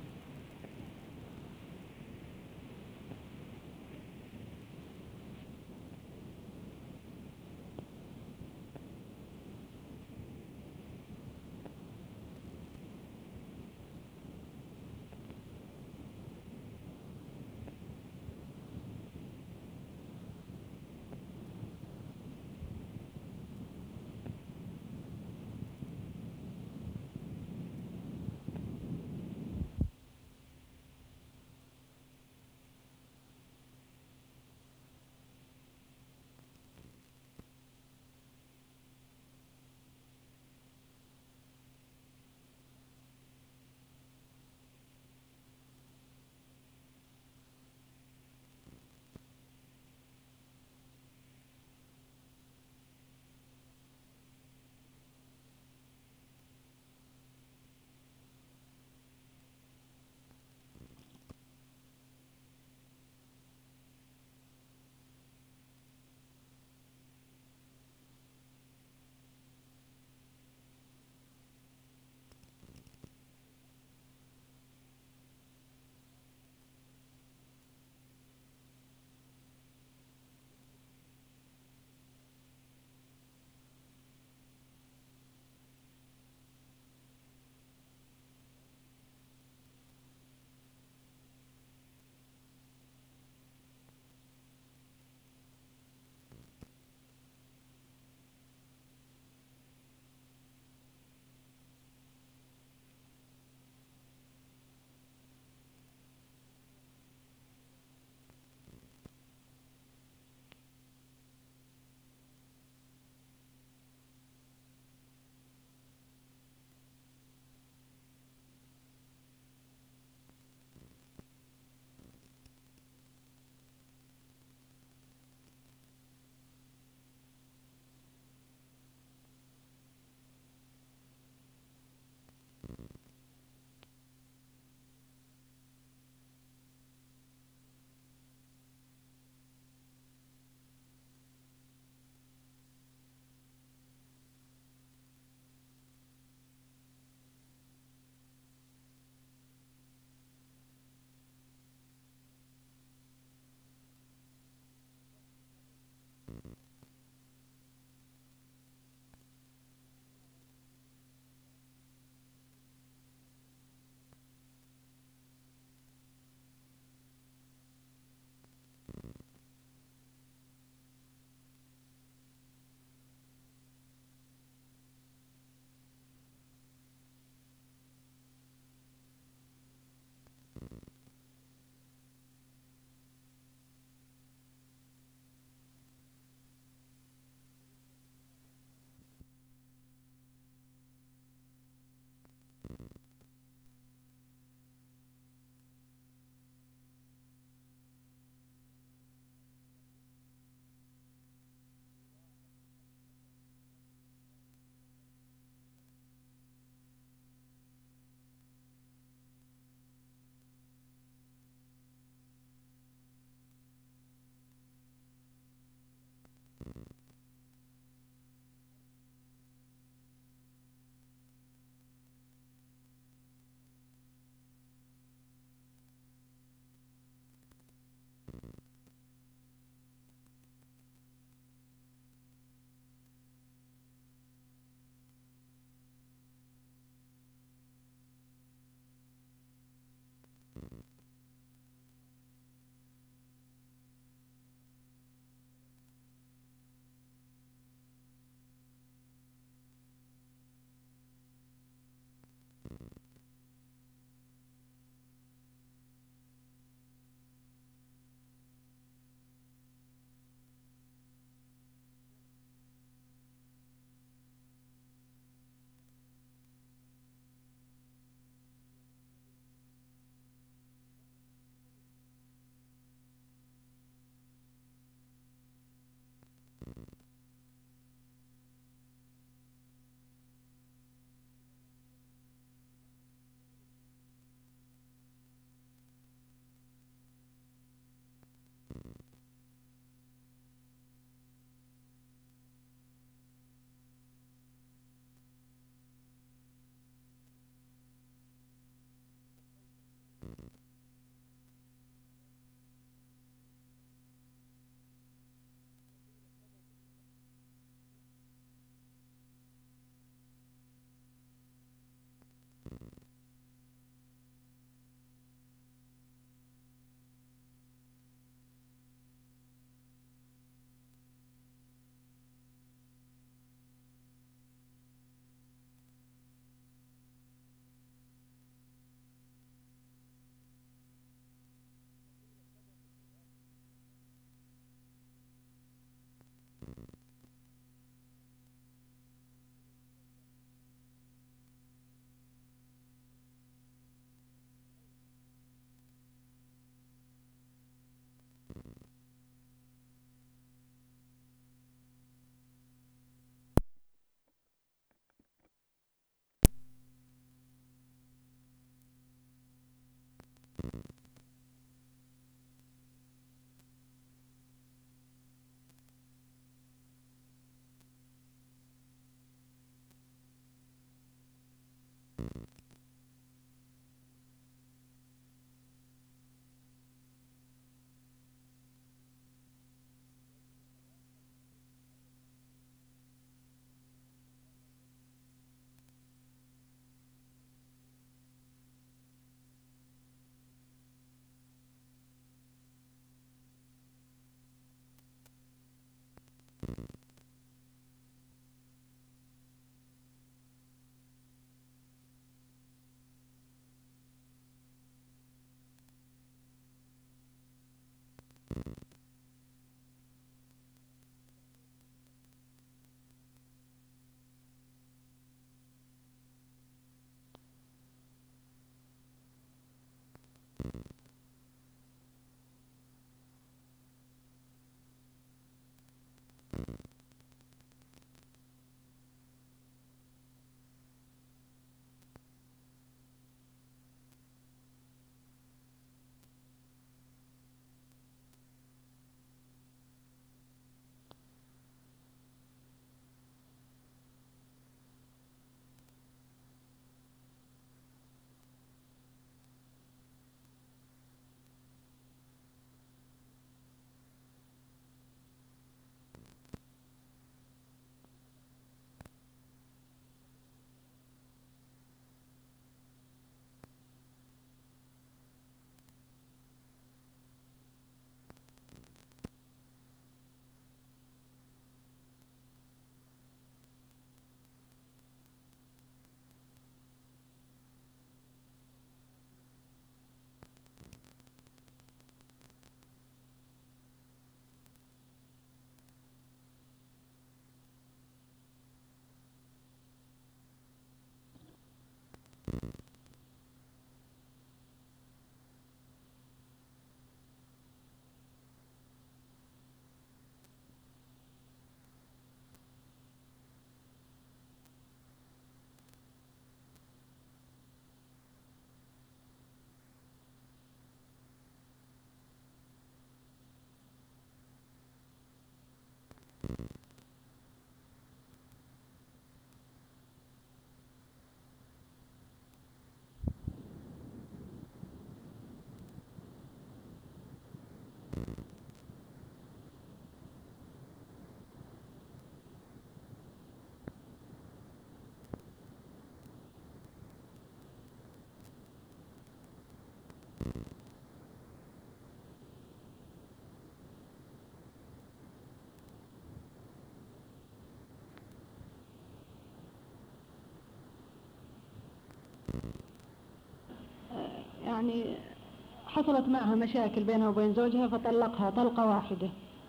يعني حصلت معها مشاكل بينها وبين زوجها فطلقها طلقة واحدة،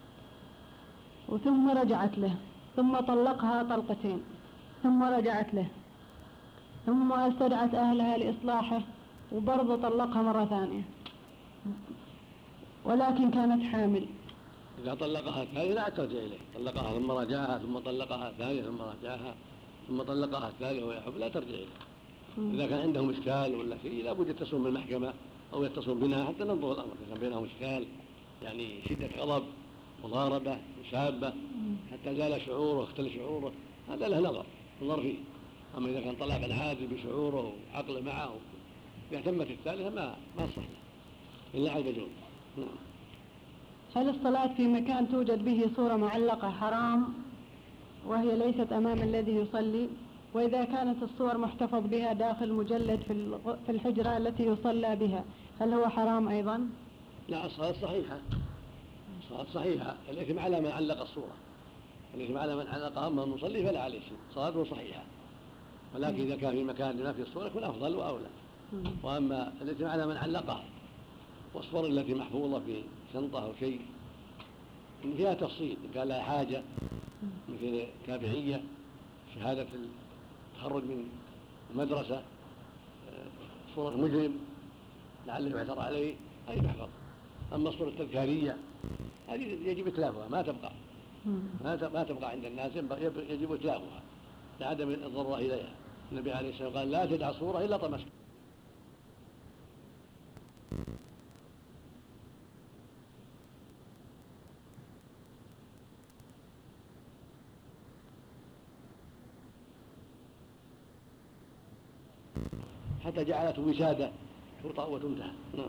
وثم رجعت له، ثم طلقها طلقتين، ثم رجعت له، ثم استدعت أهلها لإصلاحه وبرضه طلقها مرة ثانية، ولكن كانت حامل. إذا طلقها الثانية لا ترجع إليه، طلقها ثم رجعها، ثم طلقها الثانية ثم رجعها، ثم طلقها الثالثة وهي حب لا ترجع إليه. إذا كان عندهم إشكال ولا شيء لابد يتصلون بالمحكمة أو يتصلون بنا حتى ننظر الأمر، إذا كان بينهم إشكال يعني شدة غضب، مضاربة، مشابة، حتى زال شعوره واختل شعوره، هذا له نظر فيه. أما إذا كان طلاق الحادث بشعوره وعقله معه إذا تمت الثالثة ما صحيح إلا على البدون. نعم. هل الصلاة في مكان توجد به صورة معلقة حرام وهي ليست أمام الذي يصلي؟ وإذا كانت الصور محتفظ بها داخل مجلد في الحجرة التي يصلى بها هل هو حرام أيضا؟ لا، الصلاة صحيحة، الصلاة صحيحة، الإثم على من علق الصورة، الإثم على من علقها أما المصلي فلا عليه شيء، صلاته صحيحة، ولكن إذا كان في مكان ما في الصورة يكون أفضل وأولى. وأما الإثم على من علقها والصور التي محفوظة في شنطة أو شيء إن فيها تفصيل، إن كان لها حاجة مثل تابعية، شهادة التخرج من المدرسة، صورة مجرم لعله يعثر عليه، هذه تحفظ. أما الصورة التذكارية هذه يجب إتلافها، ما تبقى عند الناس، يجب إتلافها لعدم الضرورة إليها. النبي عليه الصلاة والسلام قال لا تدع صورة إلا طمسك. حتى جعلته وسادة ترطأ وتمتهن. نعم.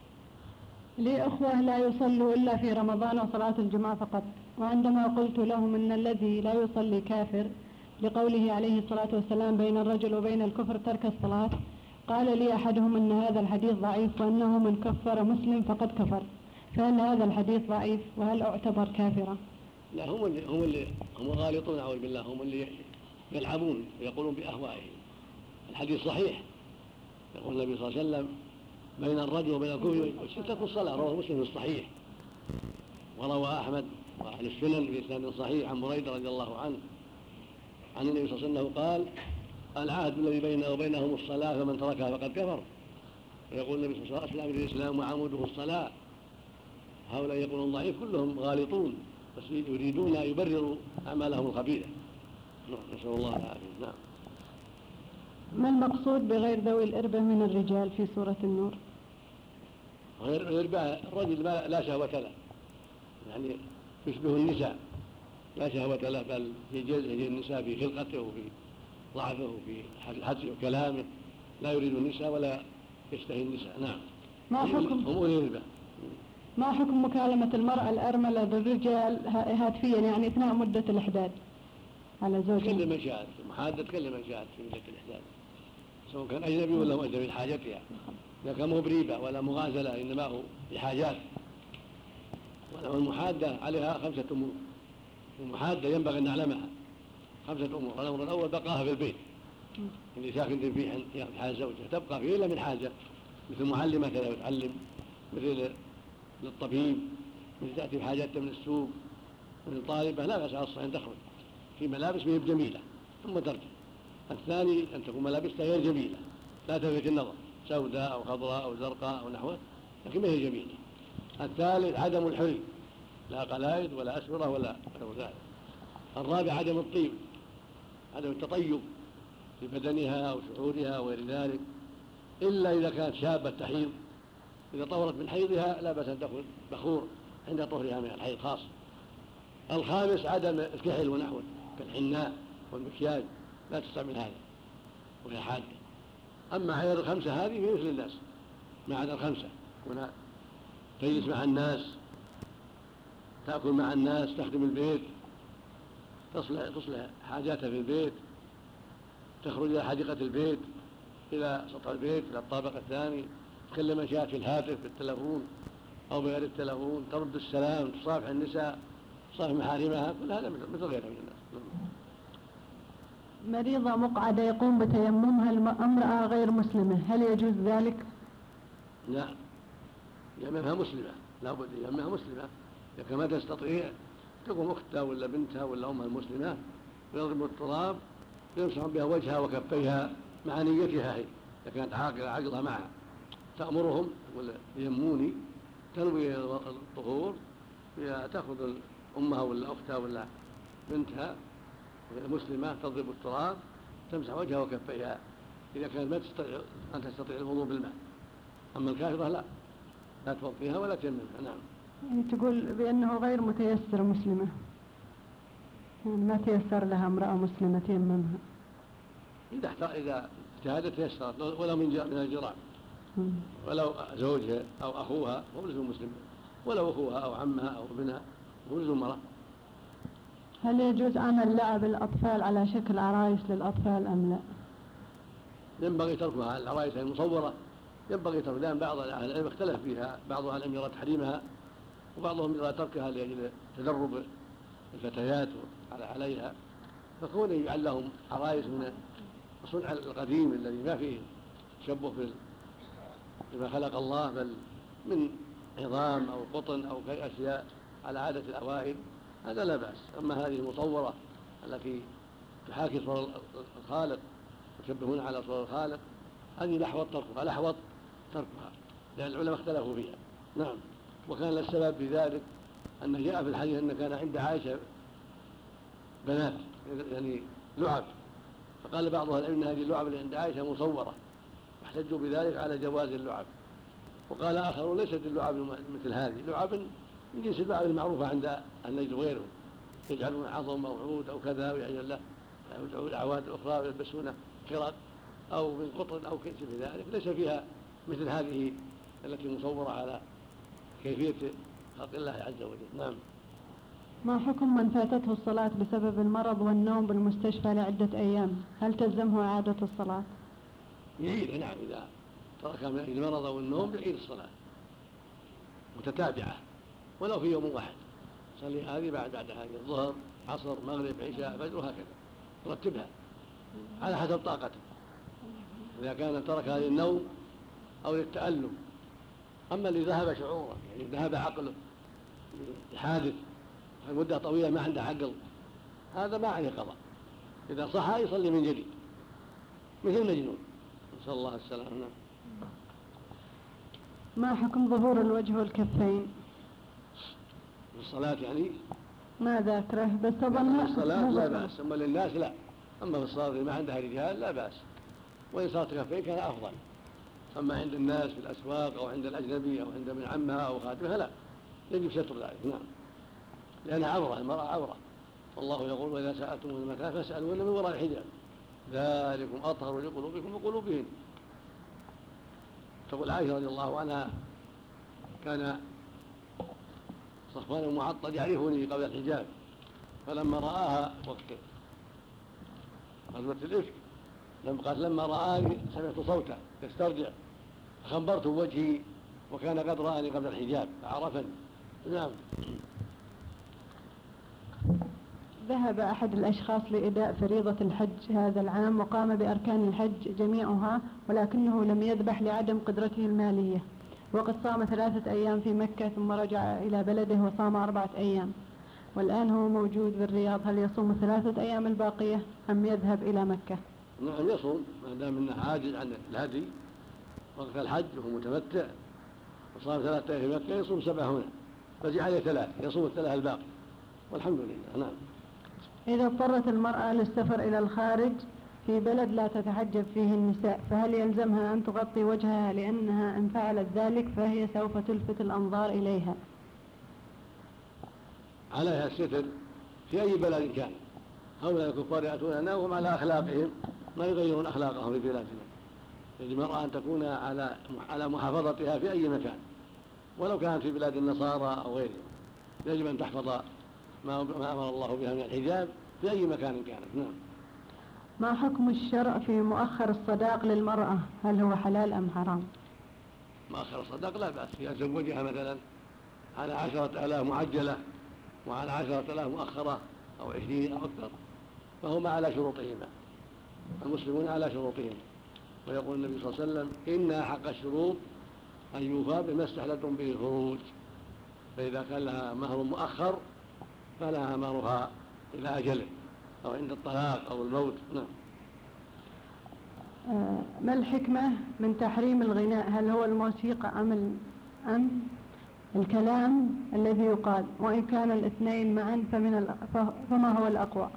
لي أخوة لا يصلوا إلا في رمضان وصلاة الجمعة فقط، وعندما قلت لهم إن الذي لا يصلي كافر لقوله عليه الصلاة والسلام بين الرجل وبين الكفر ترك الصلاة، قال لي أحدهم أن هذا الحديث ضعيف وأنه من كفر مسلم فقد كفر، فهل هذا الحديث ضعيف وهل أعتبر كافرا؟ لا، هم غالطون، أعوذ بالله، هم اللي يلعبون ويقولون بأهوائهم. الحديث صحيح، يقول النبي صلى الله عليه وسلم بين الرجل وبين الكفر ترك الصلاة، رواه مسلم في الصحيح، وروى أحمد وأهل السنن بإسناد صحيح عن بريدة رضي الله عنه عن النبي صلى الله عليه وسلم قال العهد الذي بيننا وبينهم الصلاة فمن تركها فقد كفر. ويقول النبي صلى الله عليه وسلم الإسلام وعموده الصلاة. هؤلاء يقولون ضعيف كلهم غالطون، بس يريدون أن يبرروا أعمالهم الخبيثة. نسأل الله العافية. نعم. ما المقصود بغير ذوي الإربة من الرجال في سورة النور؟ غير الإربة الرجل لا شهوة له، يعني يشبه النساء، لا شهوة له، بل يجزي النساء في خلقته وفي ضعفه وفي حدثه وكلامه، لا يريد النساء ولا يشتهي النساء. نعم. هم أولي الإربة. ما حكم مكالمة المرأة الأرملة بالرجال هاتفيا يعني أثناء مدة الإحداد على زوجها؟ تكلم من شاءت، محادة تكلم من شاءت في مدة الإحداد، سواء كان أجنبي ولا هو أجنبي لحاجتها، إذا كان مو بريبة ولا مغازلة إنما هو لحاجات. والمحادة عليها 5 أمور، المحادة ينبغي أن نعلمها 5 أمور. الأمر الأول بقاها في البيت، اللي ساكن فيه في حال زوجها تبقى فيه إلا من حاجة، مثل معلمة لا تعلم، مثل للطبيب، مثل تأتي بحاجاتها من السوق، مثل طالبة لا بأس على الصحيح أن تخرج في ملابس بهب جميلة ثم ترجع. الثاني أن تكون ملابسها غير جميلة لا تلفت النظر، سوداء أو خضراء أو زرقاء أو نحوه، لكن ما هي جميلة. الثالث عدم الحلي، لا قلائد ولا أسورة ولا ذلك. الرابع عدم الطيب، عدم التطيب في بدنها أو شعورها وغير ذلك، إلا إذا كانت شابة تحيض، إذا طهرت من حيضها لا بأس أن تأخذ بخور عند طهرها من الحيض خاص. الخامس عدم الكحل ونحوه كالحناء والمكياج، لا تستعمل هذا وهي حادة. أما حيض ال5 هذه في مثل الناس، ما عدا ال5 هنا تجلس مع الناس، تأكل مع الناس، تخدم البيت، تصلح حاجاتها في البيت، تخرج إلى حديقة البيت، إلى سطح البيت، إلى الطابق الثاني، تكلم من شاءت في الهاتف بالتلفون أو بغير التلفون، ترد السلام، تصافح النساء، تصافح محارمها، كل هذا مثل غيرها من الناس. مريضة مقعدة يقوم بتيممها امرأة غير مسلمة، هل يجوز ذلك؟ لا، يممها مسلمة، لا بد يممها مسلمة، إذا ما تستطيع تقوم أختها ولا بنتها ولا أمها المسلمة ويضرب التراب يمسح بها وجهها وكفيها مع نيتها هي، إذا كانت عاقلة معها تأمرهم ولا يموني تنوي الطهور، تأخذ أمها ولا أختها ولا بنتها مسلمة تضرب التراب تمسح وجهها وكفيها إذا كانت ما تستطيع الوضوء بالماء. أما الكافرة لا توضيها ولا تيممها. نعم. يعني تقول بأنه غير متيسر مسلمة، يعني ما تيسر لها امرأة مسلمة تيممها. إذا اجتهدت تيسرت ولا من الجرام، ولو زوجها أو أخوها هو لزوم مسلم، ولو أخوها أو عمها أو ابنها هو لزوم مرأة. هل يجوز عمل لعب الأطفال على شكل عرايس للأطفال أم لا؟ ينبغي تركها. العرايس المصورة ينبغي تركها، لأن بعض أهل العلم اختلف فيها، بعض أهل العلم يرى تحريمها وبعضهم يرى تركها لأجل تدرب الفتيات عليها، فكون يجعل لهم عرايس من الصنع القديم الذي ما فيه تشبه بما خلق الله، بل من عظام أو قطن أو أشياء على عادة الأوائل، هذا لا بأس. أما هذه المصورة التي تحاكي صور الخالق يشبهون على صور الخالق، هذه الأحوط تركها، لأن العلماء اختلفوا فيها. نعم. وكان السبب في ذلك أن جاء في الحديث أن كان عند عائشة بنات يعني لعب، فقال بعض أهل العلم أن هذه اللعب اللي عند عائشة مصورة، واحتجوا بذلك على جواز اللعب. وقال آخرون ليست اللعب مثل هذه، لعب من جنس اللعب المعروفة عند النجد وغيرهم، يجعلون عظم أو عود أو كذا ويجعلون له أعواد أخرى ويلبسون خرق أو من قطن أو كيس في ذلك، ليس فيها مثل هذه التي مصورة على كيفية خلق الله عز وجل. نعم. ما حكم من فاتته الصلاة بسبب المرض والنوم بالمستشفى لعدة أيام؟ هل تلزمه إعادة الصلاة؟ يعيد. نعم. إذا ترك من أجل المرض أو النوم يعيد الصلاة متتابعة ولو في يوم واحد، صلي هذه بعد هذه، الظهر عصر مغرب عشاء فجر وهكذا، رتبها على حسب طاقته إذا كان ترك هذه النوم أو للتألم. أما اللي ذهب شعوره يعني ذهب عقله لحادث مدة طويلة ما عنده عقل، هذا ما عليه قضاء، إذا صحى يصلي من جديد مثل المجنون، نسأل الله السلامة. ما حكم ظهور الوجه والكفين في الصلاة؟ يعني ما ذاكره بس أظن في الصلاة لا بأس، أما للناس لا، أما في الصلاة اللي ما عندها رجال لا بأس، وإن صارت كفين كان أفضل. أما عند الناس في الأسواق أو عند الأجنبي أو عند من عمها أو خادمها لا، يجب ستر ذلك. نعم. لأنها عورة، المرأة عورة، والله يقول وإذا سألتم المكان فاسألوهن من وراء الحجاب ذلكم أطهر لقلوبكم وقلوبهن. تقول عائشة رضي الله عنها كان صفوان المعطل يعرفني قبل الحجاب، فلما رآها وقت غزوة الإفك لما رآني سمعت صوته يسترجع فخبرت وجهي وكان قد رآني قبل الحجاب فعرفني. نعم. ذهب أحد الأشخاص لإداء فريضة الحج هذا العام وقام بأركان الحج جميعها، ولكنه لم يذبح لعدم قدرته المالية، وقد صام 3 أيام في مكة ثم رجع إلى بلده وصام 4 أيام، والآن هو موجود بالرياض. هل يصوم 3 أيام الباقية أم يذهب إلى مكة؟ نعم يصوم ما دام انه عاجز عن الهدي وقت الحج وهو متمتع وصام 3 أيام في مكة، يصوم 7 هنا فزي عليه 3، يصوم 3 الباقي والحمد لله. نعم. إذا اضطرت المرأة للسفر إلى الخارج في بلد لا تتحجب فيه النساء، فهل يلزمها أن تغطي وجهها لأنها إن فعلت ذلك فهي سوف تلفت الأنظار إليها؟ عليها الستر في أي بلد كان. هؤلاء الكفار يأتوننا وهم على أخلاقهم ما يغيرون أخلاقهم في بلادنا. يجب المرأة أن تكون على محافظتها في أي مكان ولو كانت في بلاد النصارى أو غيرهم، يجب أن تحفظ ما أمر الله بها من الحجاب في أي مكان كانت. نعم. ما حكم الشرع في مؤخر الصداق للمرأة؟ هل هو حلال أم حرام؟ مؤخر الصداق لا بأس، إذا زوجها مثلا على 10,000 معجلة وعلى 10,000 مؤخرة أو 20 أو أكثر فهما على شروطهما، المسلمون على شروطهم، ويقول النبي صلى الله عليه وسلم إن حق الشروط أن يوفى بما استحلتم به الفروج، فإذا كان لها مهر مؤخر فلها مهرها إلى أجله أو عند الطلاق أو الموت. نعم. ما الحكمة من تحريم الغناء؟ هل هو الموسيقى أم الكلام الذي يقال؟ وإن كان الاثنين معا فما هو الأقوى؟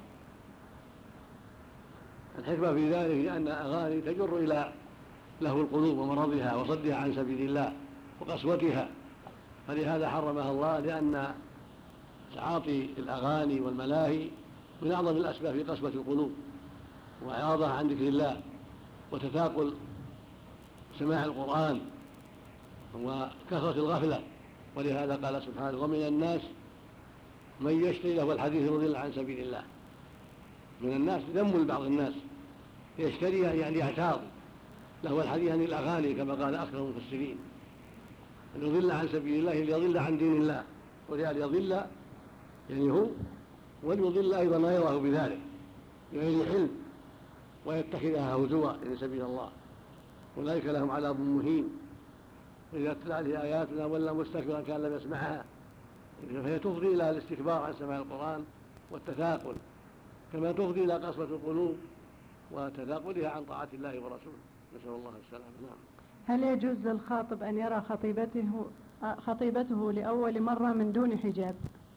الحكمة في ذلك لأن الأغاني تجر إلى لهو القلوب ومرضها وصدها عن سبيل الله وقسوتها، فلهذا حرمها الله، لأن تعاطي الأغاني والملاهي من أعظم الأسباب في قسوة القلوب وإعراضها عن ذكر الله وتثاقل سماع القرآن وكثرة الغفلة. ولهذا قال سبحانه: ومن الناس من يشتري له الحديث يضل عن سبيل الله. من الناس ذم لبعض الناس، يشتري يعني يعتاض له الحديث عن الأغاني كما قال أكثر المفسرين، أن يضل عن سبيل الله ليضل عن دين الله. ولهذا يضل يعني هو، وليضل أيضا غيره بذلك، بغير حلم، ويتخذها هزوا في سبيل الله. أولئك لهم عذاب مهين. وإذا تتلى عليه آياتنا ولا مستكبرا كان لم يسمعها، فهي تفضي إلى الاستكبار عن سماع القرآن والتثاقل، كما تفضي إلى قسوة القلوب وتثاقلها عن طاعة الله ورسوله، نسأل الله السلامة. نعم. هل يجوز للخاطب أن يرى خطيبته لأول مرة من دون حجاب؟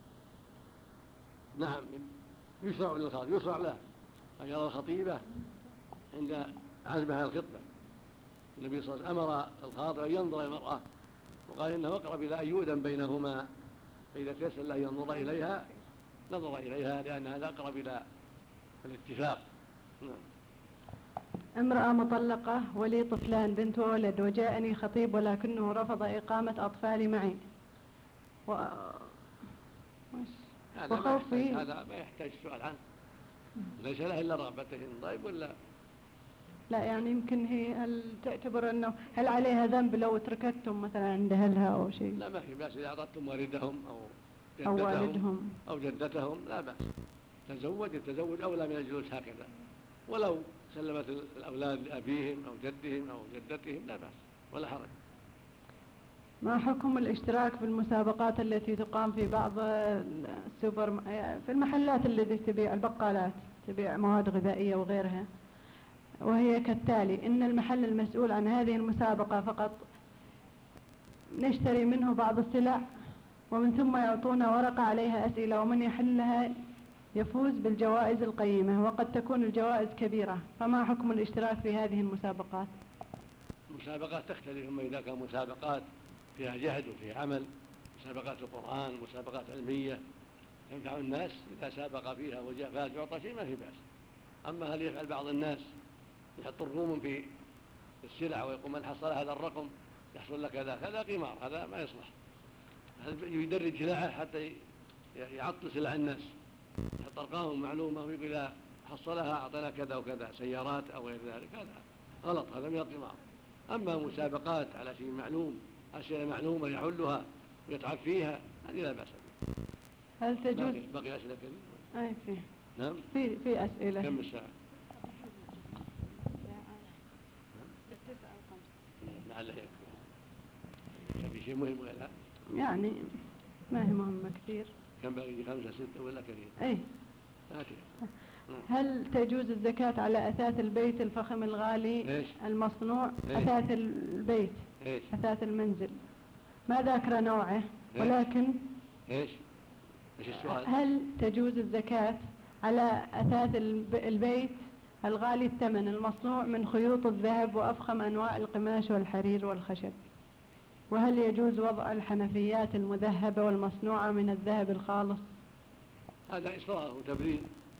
نعم، يشرع للخاطب، يشرع له أن يرى الخطيبة عند عزمها الخطبة. النبي صلى الله عليه وسلم أمر الخاطب أن ينظر إلى المرأة، وقال إنه أقرب إلى أن يؤذن بينهما، فإذا تيسر له ينظر إليها نظر إليها، لأن هذا أقرب إلى الاتفاق. نعم. امرأة مطلقة ولي طفلان بنت وولد، وجاءني خطيب ولكنه رفض إقامة أطفالي معي وخوفي. هذا ما يحتاج السؤال عنه، ليس له إلا رغبتهن. طيب ولا لا، يعني يمكن هي هل تعتبر أنه هل عليها ذنب لو تركتهم مثلا عند أهلها أو شيء؟ لا، ما في بأس إذا أعطتهم والدهم أو والدهم أو جدتهم، لا بأس. يتزوج أولى من الجلوس هكذا، ولو سلمت الأولاد لأبيهم أو جدهم أو جدتهم لا بأس ولا حرج. ما حكم الاشتراك في المسابقات التي تقام في بعض في المحلات التي تبيع البقالات، تبيع مواد غذائية وغيرها، وهي كالتالي: إن المحل المسؤول عن هذه المسابقة فقط نشتري منه بعض السلع، ومن ثم يعطونا ورقة عليها أسئلة، ومن يحلها يفوز بالجوائز القيمة، وقد تكون الجوائز كبيرة. فما حكم الاشتراك في هذه المسابقات؟ المسابقات تختلف، أما إذا كان مسابقات فيها جهد وفيها عمل، مسابقات القرآن، مسابقات علمية ينفع الناس، إذا سابق فيها وجاء يعطى شيء ما في بأس. أما هل يفعل بعض الناس يحط الروم في السلع ويقول من حصل هذا الرقم يحصل لك هذا قمار، هذا ما يصلح. يدرج سلعه حتى يعطل سلع الناس، يحط أرقام معلومة ويقول إذا حصلها أعطينا كذا وكذا، سيارات أو غير ذلك، هذا غلط، هذا من القمار. أما مسابقات على شيء معلوم، أسئلة معلومة يحلها ويتعب فيها، هذه لا بأس بها. هل تجوز بقي أسئلة كثيرة؟ أي فيه. نعم، في أسئلة. كم الساعة؟ لعله يكفي. في شيء مهم ولا؟ يعني ما هي مهمة كثير. كم باقي؟ 5 6 ولا كثير؟ أي. هل تجوز الزكاة على أثاث البيت الفخم الغالي المصنوع؟ أثاث البيت، أثاث المنزل، ما ذكر نوعه، ولكن إيش السؤال؟ هل تجوز الزكاة على أثاث البيت الغالي الثمن المصنوع من خيوط الذهب وأفخم أنواع القماش والحرير والخشب؟ وهل يجوز وضع الحنفيات المذهبة والمصنوعة من الذهب الخالص؟ هذا إسراف وتبذير،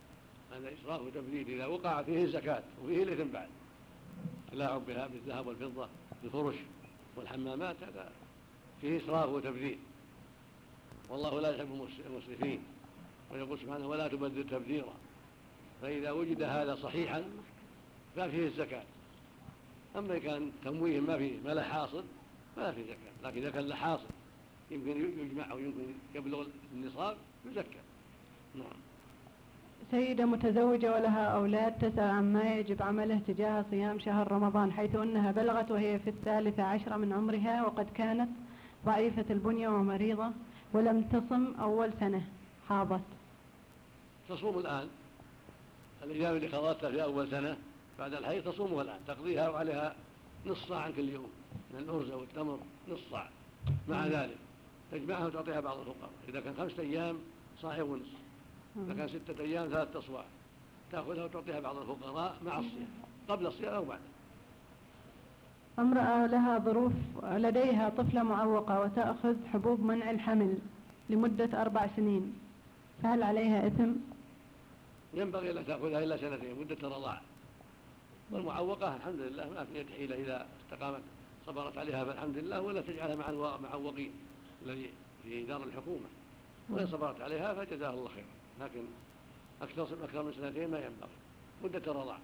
إذا وقع فيه الزكاة وفيه الإثم بعد، التلاعب بها بالذهب والفضة، الفرش والحمامات، هذا فيه إسراف وتبذير، والله لا يحب المسرفين، ويقول سبحانه: ولا تبذر تبذيرا. فإذا وجد هذا صحيحا ففيه الزكاة. أما إذا كان تمويه ما له حاصل فلا فيه زكاة، لكن إذا كان له حاصل يمكن يجمع أو يمكن يبلغ النصاب يزكى. نعم. سيدة متزوجة ولها أولاد تسأل عما يجب عمله تجاه صيام شهر رمضان، حيث أنها بلغت وهي في 13 من عمرها، وقد كانت ضعيفة البنية ومريضة ولم تصم أول سنة، حاضت. تصوم الآن الأيام اللي قضتها في أول سنة بعد الحيض تصومها الآن، تقضيها وعليها نص صاع كل يوم من الأرز أو التمر، نص صاع. مع ذلك تجمعها وتعطيها بعض الفقراء. إذا كان 5 أيام صاع ونص، إذا كان 6 أيام 3 أصواع، تأخذها وتعطيها بعض الفقراء مع الصيام، قبل الصيام أو بعده. امرأة لها ظروف، لديها طفلة معوقة وتأخذ حبوب منع الحمل لمدة 4 سنين، فهل عليها إثم؟ ينبغي لا تأخذها إلا 2 سنين مدة الرضاعة، والمعوقة الحمد لله ما في يد حيلة إذا استقامت صبرت عليها فالحمد لله، ولا تجعلها مع الوقي الذي في دار الحكومة. وإن صبرت عليها فجزاها الله خيرا، لكن أكثر من 2 ما ينبغي مدة رضاع.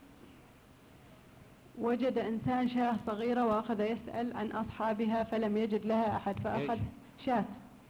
وجد إنسان شاة صغيرة وأخذ يسأل عن أصحابها فلم يجد لها أحد فأخذ شاة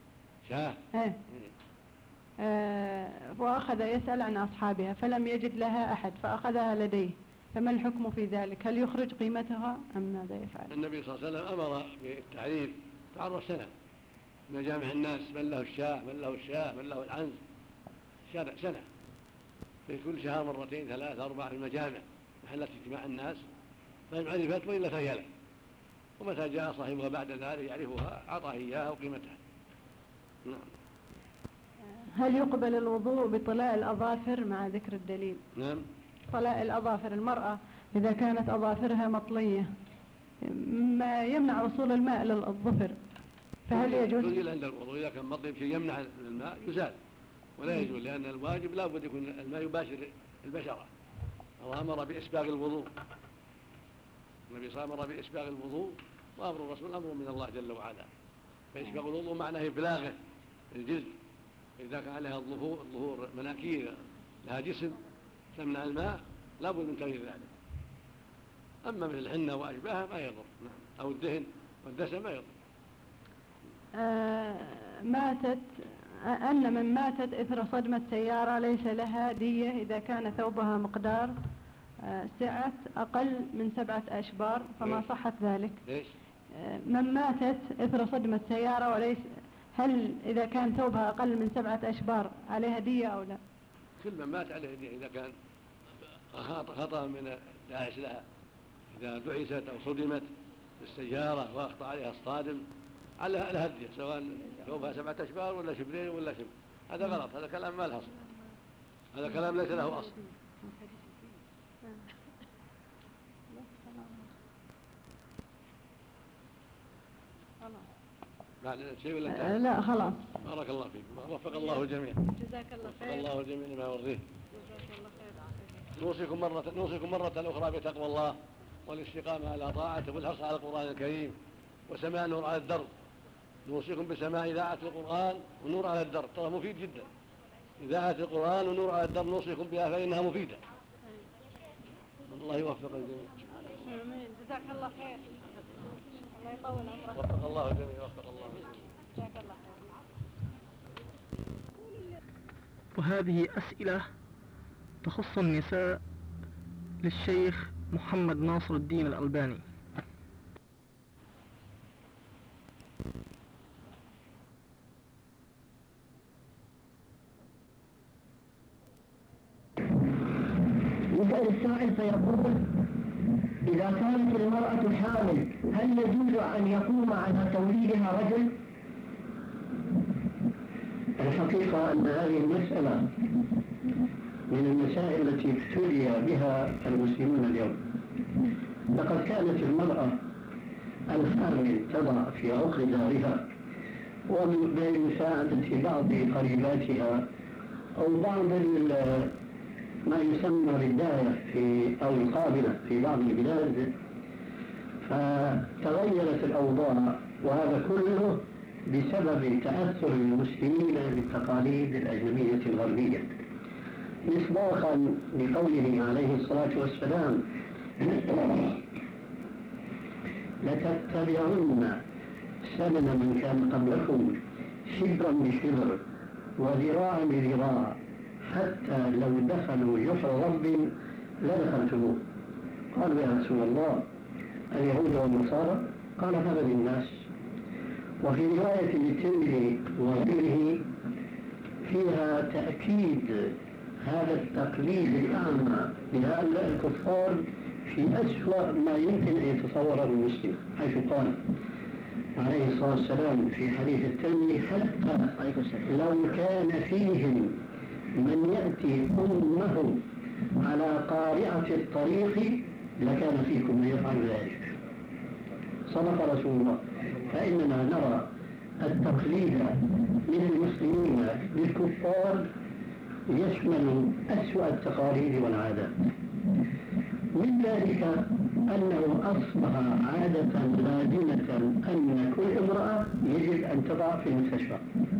وأخذ يسأل عن أصحابها فلم يجد لها أحد فأخذها لديه، فما الحكم في ذلك؟ هل يخرج قيمتها أم ماذا يفعل؟ النبي صلى الله عليه وسلم أمر بالتعريف، تعرف سنة من جامع الناس، من له الشاة من له الشاة من له العنز، سنة في كل شهر 2 3 4 في المجامع محلات اجتماع الناس، فإن عرفت وإلا فهي له، ومتى جاء صاحبها بعد ذلك يعرفها أعطاه إياها وقيمتها. نعم. هل يقبل الوضوء بطلاء الأظافر مع ذكر الدليل؟ نعم. طلاء الأظافر، المرأة إذا كانت أظافرها مطلية ما يمنع وصول الماء للظفر، فهل يجوز؟ يزيل عند الوضوء، إذا كان مطلي شيء يمنع الماء يزال، ولا يجوز، لأن الواجب لا بد يكون الماء يباشر البشرة. الله أمر بإسباغ الوضوء، النبي صلى الله عليه وسلم أمر بإسباغ الوضوء، وأمر الرسول أمر من الله جل وعلا. فإسباغ الوضوء معناه إبلاغه الجلد، إذا كان عليها الظهور مناكير لها جسم تمنع الماء لا بد من تغيير ذلك. أما مثل الحنة وأشباهها ما يضر، أو الدهن والدسم ما يضر. أن من ماتت إثر صدمة سيارة ليس لها دية إذا كان ثوبها مقدار سعة أقل من 7 أشبار، فما صحت ذلك؟ ليش؟ من ماتت إثر صدمة سيارة وليس، هل إذا كان ثوبها أقل من 7 أشبار عليها دية أو لا؟ كل من مات عليه دية إذا كان خطأ من داعش لها، إذا دعست أو صدمت بالسيارة وأخطأ عليها الصادم على هدية، سواء ثوبها 7 أشبار ولا شبرين ولا شبر. هذا غلط، هذا كلام ما له أصل، هذا كلام ليس له أصل. لا خلاص. بارك الله فيك، وفق الله الجميع. جزاك الله خير. وفق الله الجميع لما يرضيه. جزاك الله خير. نوصيكم مرة أخرى بتقوى الله والاستقامة على طاعته والحرص على القرآن الكريم وسماع النور على الدرب. نوصيكم بسماع إذاعة القرآن ونور على الدرب، ترى مفيد جدا. إذاعة القرآن ونور على الدرب نوصيكم بها فإنها مفيدة. الله يوفق الجميع. جزاك الله خير. الله يطول عمرك. وفق الله الجميع، وفق الله الجميع. جزاك الله خير. وهذه أسئلة تخص النساء للشيخ محمد ناصر الدين الألباني. يسأل السائل فيقول: إذا كانت المرأة حامل هل يجوز أن يقوم على توليدها رجل؟ الحقيقة أن هذه المسألة من المسائل التي ابتلي بها المسلمون اليوم. لقد كانت المرأة الحامل تضع في عقر دارها ومن بمساعدة بعض قريباتها أو بعض ما يسمى بالداية أو القابلة في بعض البلاد، فتغيرت الأوضاع، وهذا كله بسبب تأثر المسلمين بالتقاليد الأجنبية الغربية، مصداقا لقوله عليه الصلاة والسلام: لتتبعن سنن من كان قبلكم شبرا بشبر وذراعا بذراع حتى لو دخلوا جحر رب لدخلتموه. قالوا: يا رسول الله اليهود والنصارى؟ قال: هذا للناس. وفي رواية للترمذي وغيره فيها تأكيد هذا التقليد الأعمى لهؤلاء الكفار في أسوأ ما يمكن أن يتصوره المسلم، حيث قال عليه الصلاة والسلام في حديث الترمذي: حتى لو كان فيهم من يأتي أمه على قارعة الطريق لكان فيكم من يفعل ذلك. صدق رسول الله. فإننا نرى التقليد من المسلمين للكفار يشمل أسوأ التقاليد والعادات. من ذلك أنه أصبح عادة لازمة أن كل امرأة يجب أن تضع في المستشفى،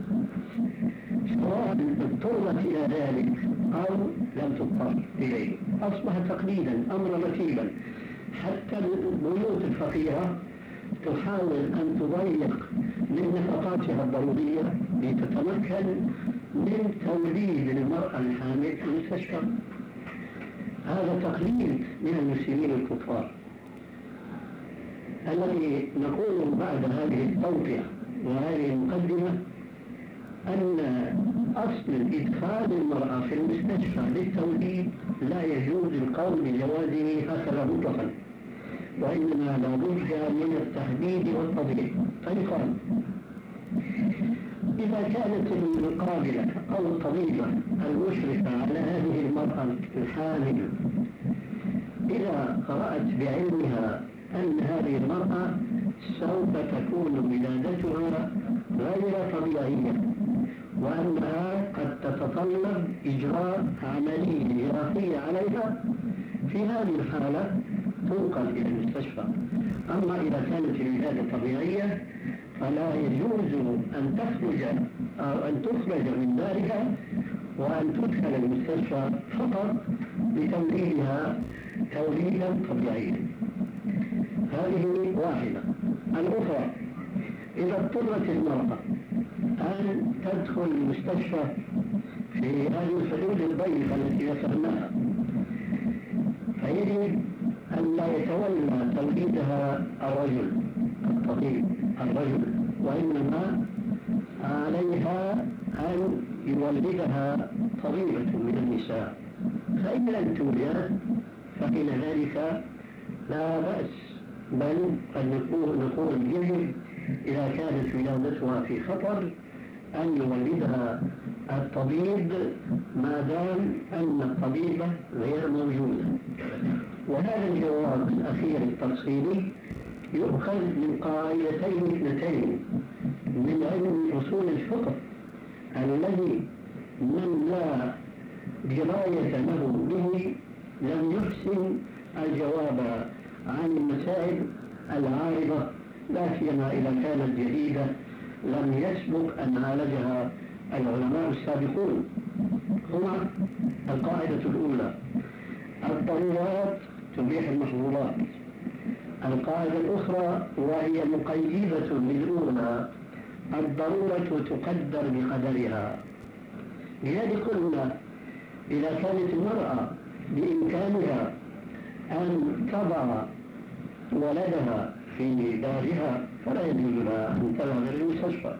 سواء اضطرت إلى ذلك أو لم تضطر إليه. أصبح تقليدا، أمر رتيبا. حتى البيوت الفقيرة تحاول أن تضيق من نفقاتها الضرورية لتتمكن من توليد المرأة الحامل في المستشفى. هذا تقليد من المسلمين الكفار. الذي نقول بعد هذه التوقيع وهذه المقدمة أن أصل إدخال المرأة في المستشفى للتوليد لا يجوز القول بجوازه هكذا مطلقا، وإنما لا بد من التحديد والتضييق. فيقال إذا كانت المقابلة أو الطبيبة المشرفة على هذه المرأة الحامل إذا رأت بعلمها أن هذه المرأة سوف تكون ولادتها غير طبيعية وأنها قد تتطلب إجراء عملية جراحية عليها، في هذه الحالة تنقل إلى المستشفى. أما إذا كانت الولادة طبيعية فلا يجوز أن تخرج أو أن تخرج من دارها وأن تدخل المستشفى فقط لتوليدها توليدا طبيعيا. هذه واحدة. الأخرى، إذا اضطرت المرأة أن تدخل المستشفى في هذه الحدود الضيقة التي ذكرناها، فيجب أن لا يتولى توليدها الطبيب الرجل، وإنما عليها أن يولدها طبيبة من النساء. فإن لم توجد فإن ذلك لا بأس، بل قد نقول يجب إذا كانت ولادتها في خطر أن يولدها الطبيب ما دام أن الطبيبة غير موجودة. وهذا الجواب الأخير التفصيلي يؤخذ من قاعدتين اثنتين من علم أصول الفقه الذي من لا دراية له به لم يحسن الجواب عن المسائل العارضة، لا سيما إذا كانت جديدة لم يسبق أن عالجها العلماء السابقون. هما القاعدة الأولى: الضرورات تبيح المحظورات. القاعدة الأخرى وهي مقيدة للأولى: الضرورة تقدر بقدرها. لذلك قلنا إذا كانت المرأة بإمكانها أن تضع ولدها في دارها فلا يجوز لها أن تذهب إلى المستشفى.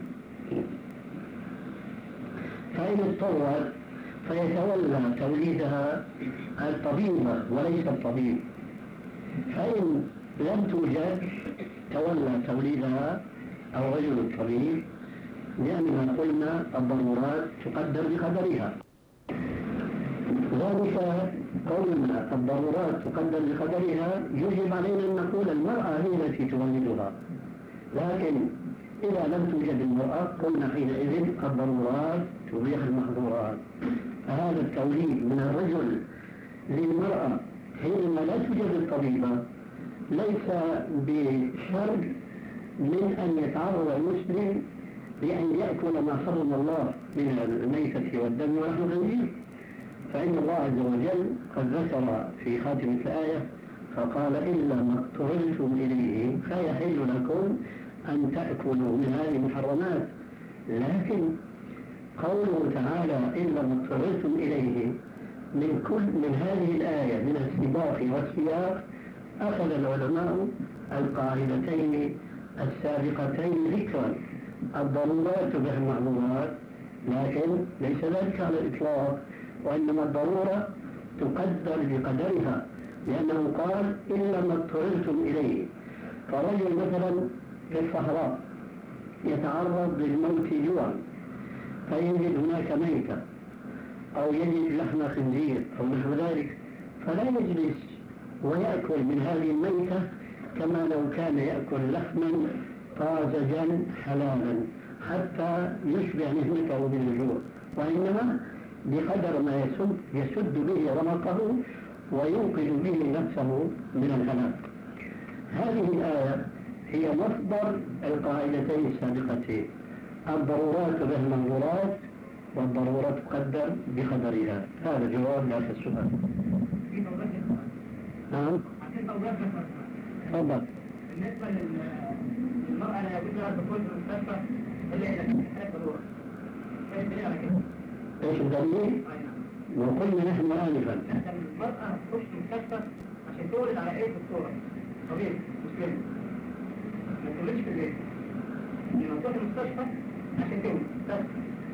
فإن اضطرت فيتولى توليدها الطبيبة وليس الطبيب. فإن لم توجد تولى توليدها الرجل الطبيب، لأننا قلنا الضرورات تقدر بقدرها. ذلك قولنا الضرورات تقدر بقدرها يجب علينا أن نقول المرأة هي التي تولدها، لكن إذا لم توجد المرأة قلنا حينئذ الضرورات تبيح المحظورات. هذا التوليد من الرجل للمرأة حينما لا توجد الطبيبة ليس بشرط من أن يتعرض المسلم لأن يأكل ما حرم الله من الميتة والدم ولحم الخنزير، فإن الله عز وجل قد ذكر في خاتمة الآية فقال: إلا ما اضطررتم إليه فيحل لكم أن تأكلوا من هذه المحرمات. لكن قوله تعالى إلا ما اضطررتم إليه من هذه الآية من السباق والسياق أخذ العلماء القاعدتين السابقتين ذكرا: الضرورات تبيح المحظورات، لكن ليس ذلك على الإطلاق، وإنما الضرورة تقدر بقدرها، لأنه قال إلا ما اضطررتم إليه. فرجل مثلا في الصحراء يتعرض للموت جوعا فيجد هناك ميتة أو يجد لحم خنزير أو نحو ذلك، فلا يجلس ويأكل من هذه الميتة كما لو كان يأكل لحما طازجا حلالا حتى يشبع نهمته بالجوع، وإنما بقدر ما يسد به رمقه وينقذ به نفسه من الهلاك. هذه الآية هي مصدر القاعدتين السابقتين: الضرورات تبه المنظورات، والضرورات تقدر بقدرها. هذا جواب لهذا السؤال. نعم. تفضل. بالنسبة للمرأة لا يجوز لها الدخول في المستشفى إلا إذا كانت حالة ضرورة. إيش الدليل على كده؟ إيش الدليل؟ وقلنا نحن آنفا. المرأة تخش المستشفى عشان تولد على إيه دكتورة؟ طبيب مسلم. ما تولدش في البيت. لما تروح المستشفى عشان تولد بس.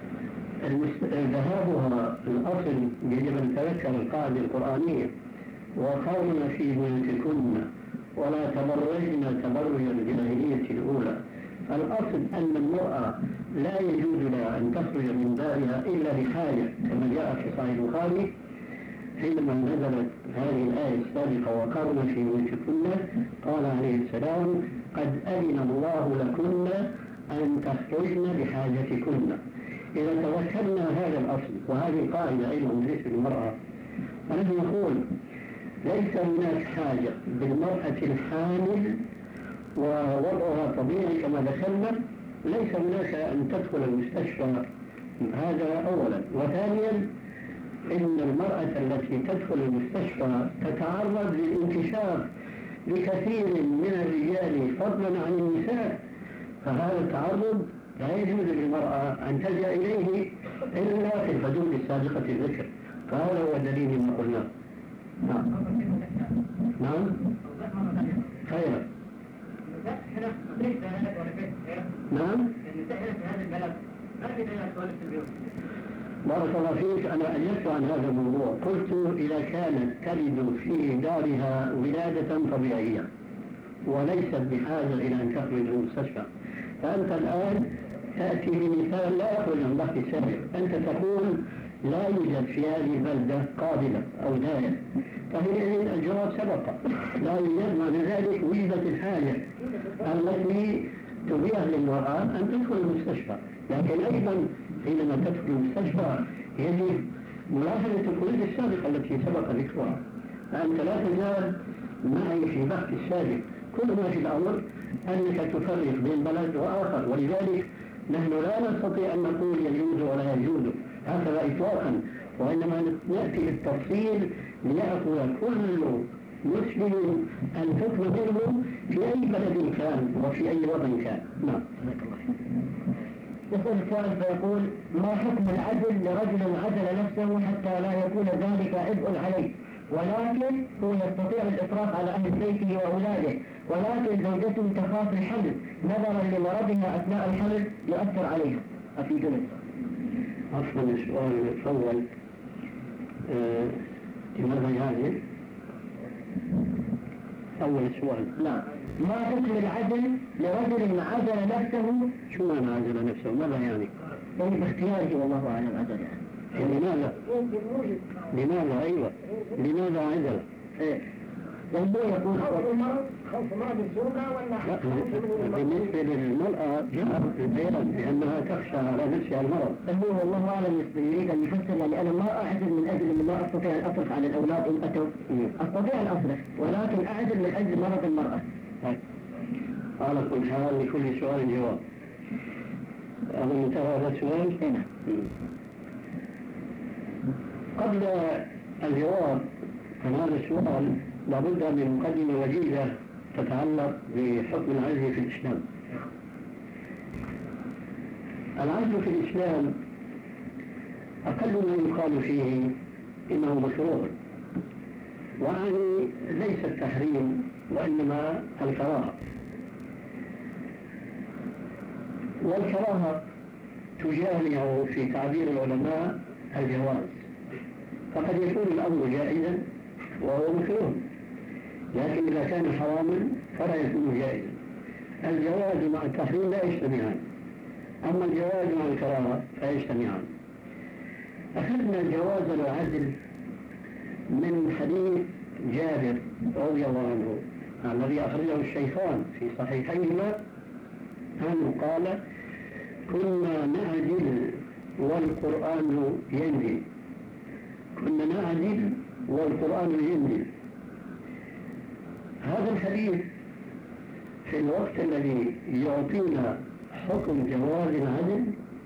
ذهابها الأصل يجب أن نتذكر القاعدة القرآنية: وقرن في بيوتكن ولا تبرجن تبرج الجاهلية الأولى. الأصل أن المرأة لا يجوز لها أن تخرج من دارها إلا لحاجة، كما جاء في صحيح البخاري حينما نزلت هذه الآية السابقة: وقرن في بيوتكن، قال عليه السلام: قد أذن الله لكن أن تخرجن لحاجتكن. إذا تذكرنا هذا الأصل وهذه القاعدة أيضا بالنسبة للمرأة، فنحن نقول ليس هناك حاجة بالمرأة الحامل ووضعها طبيعي كما ذكرنا، ليس هناك أن تدخل المستشفى. هذا أولا. وثانيا، إن المرأة التي تدخل المستشفى تتعرض للانكشاف لكثير من الرجال فضلا عن النساء، فهذا التعرض لا يجوز للمرأة أن تلجأ إليه إلا في الحدود السابقة الذكر. فهذا هو الدليل ما قلناه. نعم. نعم. خير. نعم. بارك الله فيك. أنا أجبت عن هذا الموضوع، قلت إذا كانت تلد في دارها ولادة طبيعية وليست بحاجة إلى أن تخرج من المستشفى، فأنت الآن تأتي بمثال لا يخرج عن ضغط السابق. أنت تقول لا يوجد في هذه البلدة قابلة أو داية، فهي الجواب سبق. لا يوجد، معنى ذلك وجدت الحاجة التي تبيح للمرأة أن تدخل المستشفى. لكن أيضا حينما تدخل المستشفى يجب ملاحظة الحدود السابقة التي سبق ذكرها، فأنت لا تزال معي في بحث السابق. كل ما في الأمر أنك تفرق بين بلد وآخر، ولذلك نحن لا نستطيع أن نقول يجوز ولا يجوز هكذا إطلاقا، وإنما نأتي بالتفصيل ليأخذ كل مسلم الحكم منه في أي بلد كان وفي أي وطن كان. نعم. يقول السائل فيقول: ما حكم العزل لرجل عزل نفسه حتى لا يكون ذلك عبء عليه، ولكن هو يستطيع الإسراف على أهل بيته وأولاده، ولكن زوجته تخاف الحمل نظرا لمرضها أثناء الحمل يؤثر عليها؟ أفيدنا. أصلا السؤال الأول لماذا يعني؟ أول سؤال. لا. ما حكم العزل لرجل عزل نفسه؟ شو معنى عزل نفسه؟ ماذا يعني؟ يعني باختياره والله أعلم عزل يعني. لماذا؟ لماذا؟ أيوة. لماذا عزل؟ إيه. هو يقول خوف مرض الزوجة ولا بالنسبة للمرأة جاء البيان بأنها تخشى على نفسها المرض. هو والله أعلم يريد أن يفسر، يعني أنا ما أعزل من أجل أن ما أستطيع أن أصرف على الأولاد إن أتوا، أستطيع أن أصرف، ولكن أعزل من أجل مرض المرأة. على كل حال لكل سؤال جواب. أظن انتهى هذا السؤال؟ نعم. قبل الجواب عن هذا السؤال لابد من مقدمة وجيزة تتعلق بحكم العزل في الإسلام. العزل في الإسلام أقل ما يقال فيه إنه مشروع، وعني ليس التحريم وإنما الكراهة، والكراهة تجامع في تعبير العلماء الجواز، فقد يكون الأمر جائزا وهو مكروه، لكن إذا كان حراما فلا يكون جائزا. الجواز مع التحريم لا يجتمعان، أما الجواز مع الكراهة فيجتمعان. أخذنا جواز العزل من حديث جابر رضي الله عنه الذي أخرجه الشيخان في صحيحيهما أنه قال: كنا نعدل والقرآن ينزل. كنا نعدل والقرآن ينزل. هذا الحديث في الوقت الذي يعطينا حكم جواز العدل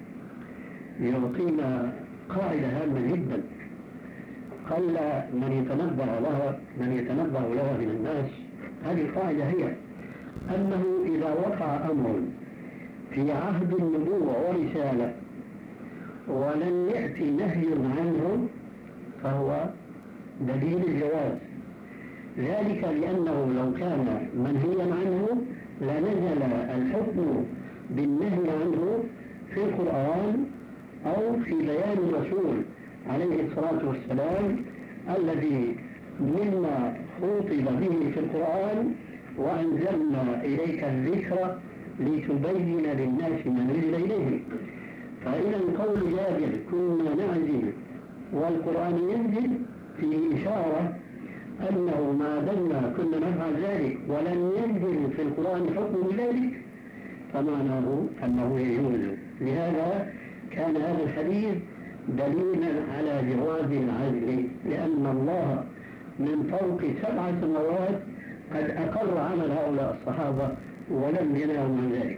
يعطينا قاعدة هامة جدا قل من يتنبه لها من الناس. هذه القاعدة هي أنه إذا وقع أمر في عهد النبوة ورسالة ولم يأتي نهي عنه فهو دليل الجواز، ذلك لأنه لو كان منهيا عنه لنزل الحكم بالنهي عنه في القرآن أو في بيان الرسول عليه الصلاة والسلام الذي مما خُطب به في القرآن وأنزلنا إليك الذكر لتبين للناس ما نزل إليه. فإذا قول جابر كنا نعزل والقرآن ينزل فيه إشارة أنه ما دمنا كنا نفعل ذلك ولم ينزل في القرآن حكم ذلك فمعناه أنه يجوز. لهذا كان هذا الحديث دليلا على جواز العزل، لأن الله من فوق 7 سماوات قد أقر عمل هؤلاء الصحابة ولم ينهوا عن ذلك.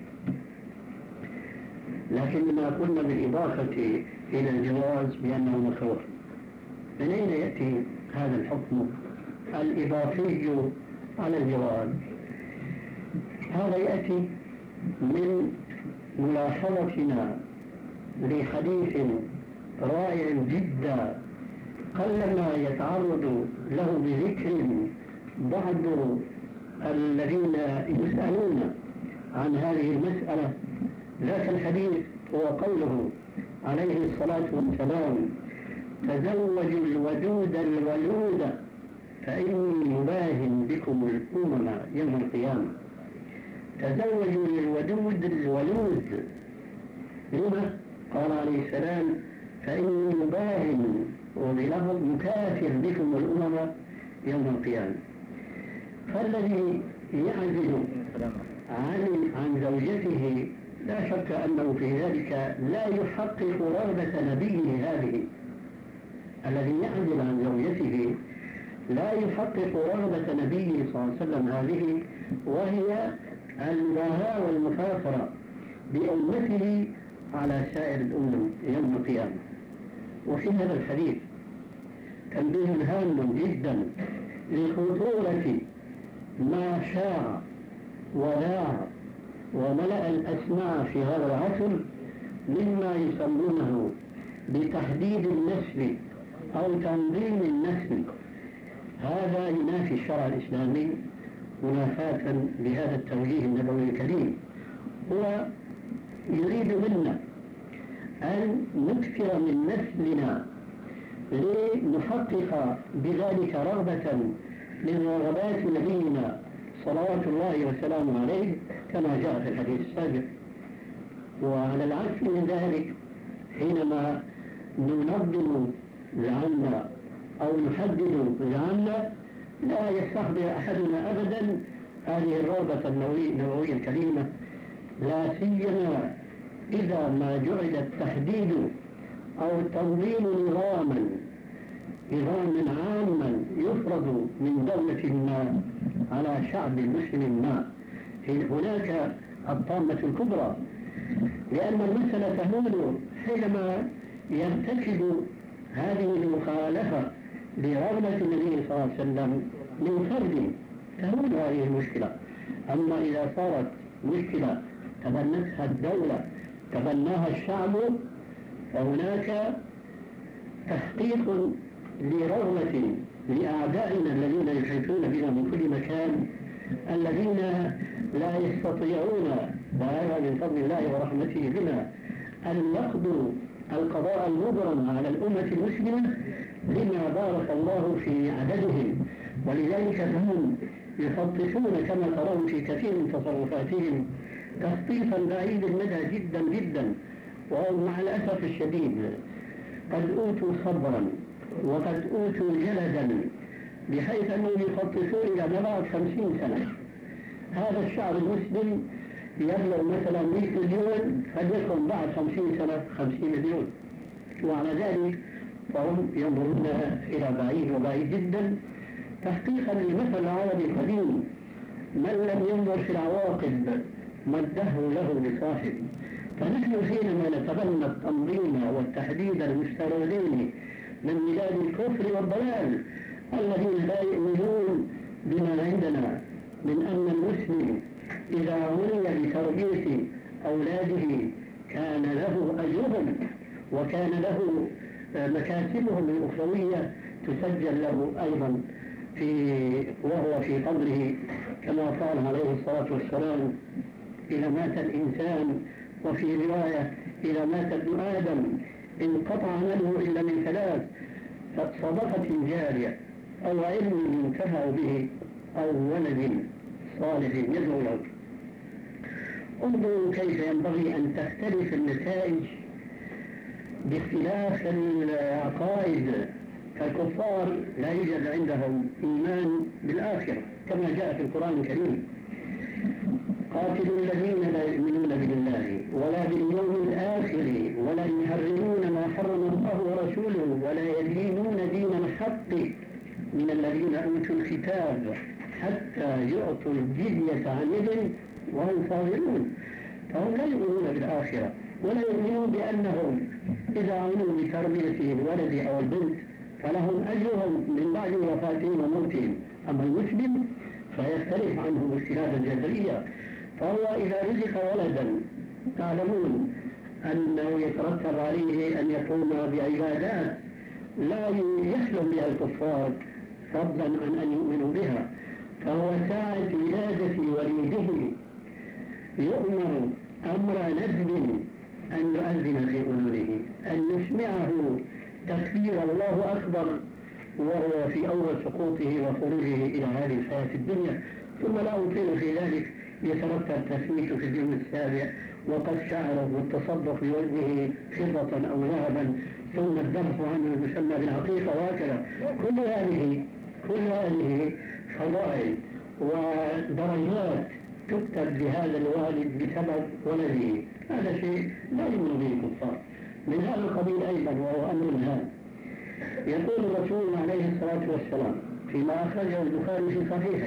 لكن ما قلنا بالإضافة إلى الجواز بأنه مكروه، من أين يأتي هذا الحكم الإضافي على الجواز؟ هذا يأتي من ملاحظتنا لحديث رائع جدا قلما يتعرض له بذكر بعض الذين يسألون عن هذه المسألة. ذاك الحديث هو قوله عليه الصلاة والسلام تزوجوا الودود الولود فإني مباهن بكم الأمم يوم القيامة. تزوجوا الودود الولود، لما؟ قال عليه السلام فإني مباهن وبلفظ مكافر بكم الأمم يوم القيامة. فالذي يعزل عن زوجته لا شك أنه في ذلك لا يحقق رغبة نبيه هذه. الذي يعزل عن زوجته لا يحقق رغبة نبيه صلى الله عليه وسلم هذه، وهي المباهاة والمفاخرة بأمته على سائر الأمم يوم القيامة. وفي هذا الحديث تنبيه هام جدا لخطورة ما شاع وذاع وملأ الأسماع في هذا العصر مما يسمونه بتحديد النسل أو تنظيم النسل. هذا ينافي الشرع الإسلامي منافاة بهذا التوجيه النبوي الكريم. هو يريد منا أن نكثر من نسلنا لنحقق بذلك رغبة من رغبات نبينا صلوات الله وسلامه عليه كما جاء في الحديث السابق. وعلى العكس من ذلك حينما ننظم لعنا أو نحدد لعنا لا يستحضر أحدنا أبدا هذه الرغبة النبوية الكريمة، لا سيما إذا ما جعل التحديد أو التنظيم نظاما عاما يفرض من دولة ما على شعب مسلم ما. هناك الطامة الكبرى، لأن المسألة تهون حينما يرتكب هذه المخالفة لرغبة النبي صلى الله عليه وسلم من فرد تهون هذه المشكلة. أما إذا صارت مشكلة تبنتها الدولة تبناها الشعب فهناك تحقيق لرغبة لأعدائنا الذين يحيطون بنا من كل مكان، الذين لا يستطيعون وهذا من فضل الله ورحمته بنا أن يقضوا القضاء المبرم على الأمة المسلمة لما بارك الله في عددهم. ولذلك هم يخططون كما ترون في كثير من تصرفاتهم تخطيطا بعيد المدى جدا جدا، ومع الأسف الشديد قد أوتوا صبرا وقد أوتوا جلدا بحيث أنهم يخططون إلى مبعد 50 سنة. هذا الشعب المسلم يبلغ مثلا 100 مليون فليكن بعد 50 سنة 50 مليون، وعلى ذلك فهم ينظرون إلى بعيد وبعيد جدا تحقيقا للمثل العربي القديم من لم ينظر في العواقب مده له لصاحب. فنحن حينما نتبنى التنظيم والتحديد المستمرين من بلاد الكفر والضلال الذين لا يؤمنون بما عندنا من أن المسلم إذا عني بتربية أولاده كان له أجرهم وكان له مكاسبهم الأخروية تسجل له أيضا وهو في قبره، كما قال عليه الصلاة والسلام: إذا مات الإنسان، وفي رواية: إذا مات ابن آدم انقطع عمله إلا من ثلاث: صدقة جارية أو علم ينتفع به أو ولد صالح يدعو له. انظروا كيف ينبغي أن تختلف النتائج باختلاف العقائد. فالكفار لا يوجد عندهم إيمان بالآخرة كما جاء في القرآن الكريم: قاتلوا الذين لا يؤمنون بالله ولا باليوم الآخر ولا يحرمون ما حرم الله ورسوله ولا يدينون دين الحق من الذين أوتوا الكتاب حتى يعطوا الجزية عن يد وهم صاغرون. فهم لا يؤمنون بالآخرة ولا يؤمنون بأنهم إذا عملوا بتربية الولد أو البنت فلهم أجرهم من بعد وفاتهم وموتهم. أما المسلم فيختلف عنه اختلافا جذريا، فهو إذا رزق ولدا تعلمون أنه يترتب عليه أن يقوم بعبادات لا يحلم بها الكفار فضلا عن أن يؤمنوا بها، فهو ساعة ولادة وليده يؤمر أمر ندب أن يؤذن في أذنه، أن يسمعه تكبير الله أكبر وهو في أول سقوطه وخروجه إلى هذه الحياة الدنيا، ثم لا أطيل في ذلك يترتب تثبيت في اليوم السابع وقد شعره والتصدق بوزنه فضة أو ذهبا ثم الذبح عنه يسمى بالعقيقة وهكذا. كل هذه فضائل ودرجات تكتب لهذا الوالد بسبب ولده. هذا شيء لا يؤمن به الكفار. من هذا القبيل أيضا وهو أمر هام. يقول الرسول عليه الصلاة والسلام فيما أخرجه البخاري في صحيحه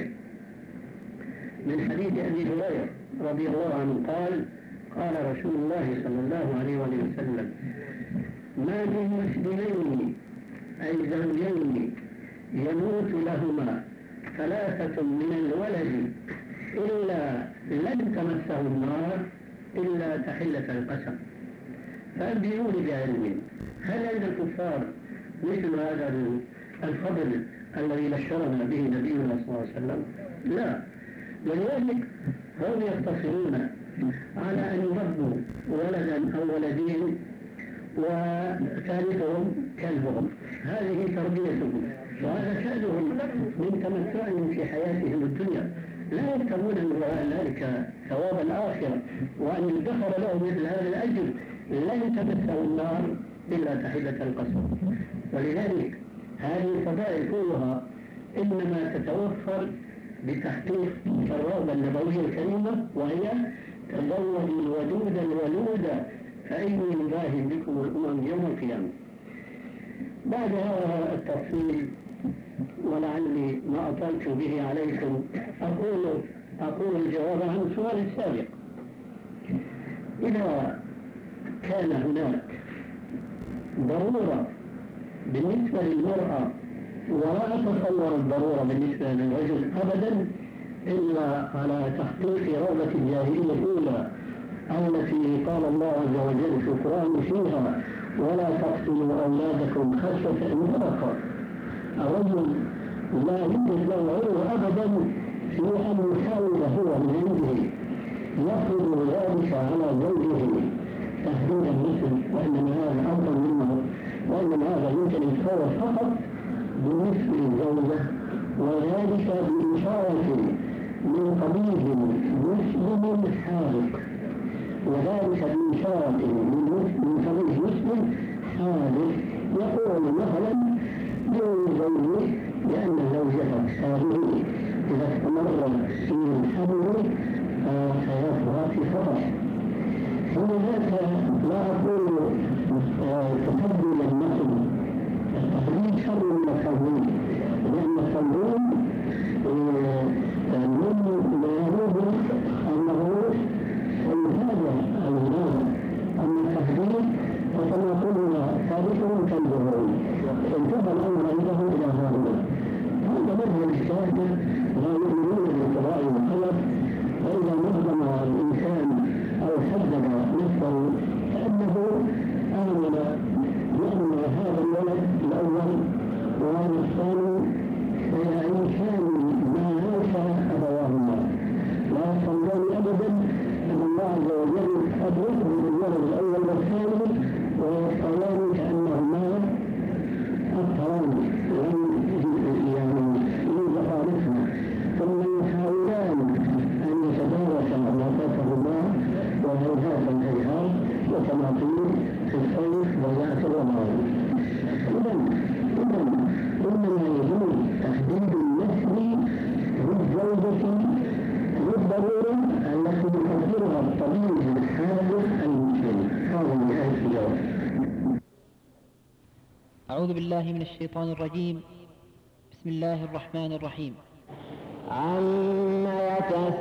من حديث أبي هريرة رضي الله عنه قال: قال رسول الله صلى الله عليه وسلم: ما من مسلمين أي زوجين يموت لهما ثلاثة من الولد إلا لن تمسه النار إلا تحلة القسم. فأنبئوني بعلم، هل عند الكفار مثل هذا الفضل الذي بشرنا به نبينا صلى الله عليه وسلم؟ لا. ولذلك هم يقتصرون على أن يربوا ولدا أو ولدين وثالثهم كلبهم، هذه تربيتهم وهذا شأنهم من تمتعهم في حياتهم الدنيا، لا يكتبون من ذلك ثواب الآخرة وأن يدخر لهم مثل هذا الأجر لن تمسه النار إلا تحلة القسم. ولذلك هذه الفضائل كلها إنما تتوفر بتحقيق الرغبة النبوية الكريمة، وهي: تزوجوا الودود الولود فإني مباهي بكم الأمم يوم القيامة. بعد هذا التفصيل ولعلي ما أطلت به عليكم أقول الجواب عن السؤال السابق. إذا كان هناك ضرورة بالنسبة للمرأة، ولا أتصور الضرورة بالنسبة للرجل أبدا إلا على تحقيق رغبة الجاهلية الأولى التي قال الله عز وجل في القرآن فيها: ولا تقتلوا أولادكم خشية إملاق. الرجل لا يوجد له عذر أبدا في أن يحاول هو من عنده يفرض ذلك على زوجه تهديد المسلم، وإنما هذا أفضل منه، وإنما هذا يمكن أن يتصور فقط بالنسبة للزوجة، وذلك بإشارة من قبيل مسلم حاذق، وذلك بإشارة من قبيل مسلم حاذق يقول مثلا لزوجه لأن زوجته هذه إذا استمر في الحمل فحياتها في خطر. ولذلك لا أقول تقبل النسل، التقبيل شر من التقبيل، لأن التقبيل من ويصطلان كأنهما أطران يعني يزخرفن، ثم يحاولان أن يتدارسا علاقتهما وهيهات الهيهات وكما قيل في الصيف وذات الرمضان. إذن إنما يجوز تحديد النسل بالزوجة بالضرورة التي يقدرها الطبيب الحاذق المسلم. هذا نهاية الجواب. أعوذ بالله من الشيطان الرجيم. بسم الله الرحمن الرحيم. عما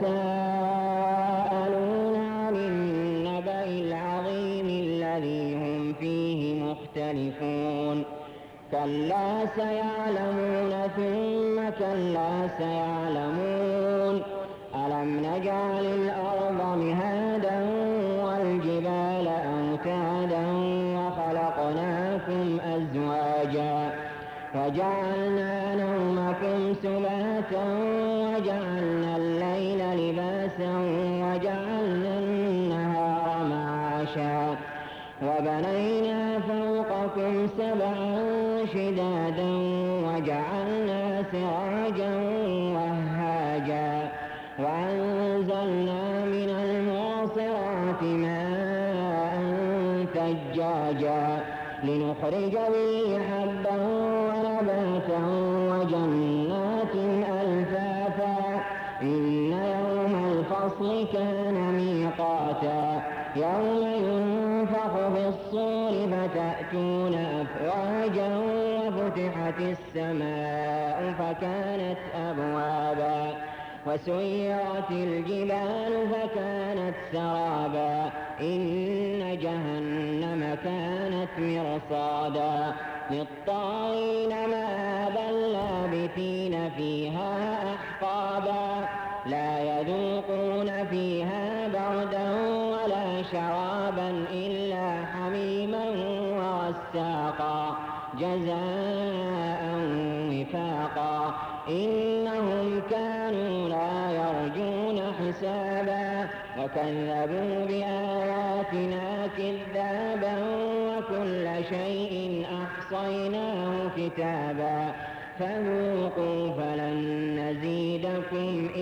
يتساءلون عن النبأ العظيم الذي هم فيه مختلفون. كلا سيعلمون ثم كلا سيعلمون. ألم نجعل الأرض مهادا والجبال أوتادا وخلقناكم أزواجا وجعلنا نومكم سباتا وجعلنا الليل لباسا وجعلنا النهار معاشا وبنينا فوقكم سبعا شدادا وجعلنا سراجا وهاجا وأنزلنا من المعصرات ماء ثجاجا لنخرج به حبا ونباتا وجنات ألفافا إن يوم الفصل كان ميقاتا يوم ينفخ في الصور فتأتون أفواجا وفتحت السماء فكانت أبوابا وسيرت الجبال فكانت سرابا إن جهنم كانت مرصادا للطاغين مآبا لابثين فيها أحقابا لا يذوقون فيها بردا ولا شرابا إلا حميما وغساقا جزاء وفاقا إنهم كانوا لا يرجون حسابا وكذبوا بآياتنا كذابا وكل شيء أحصيناه كتابا فذوقوا فلن نزيدكم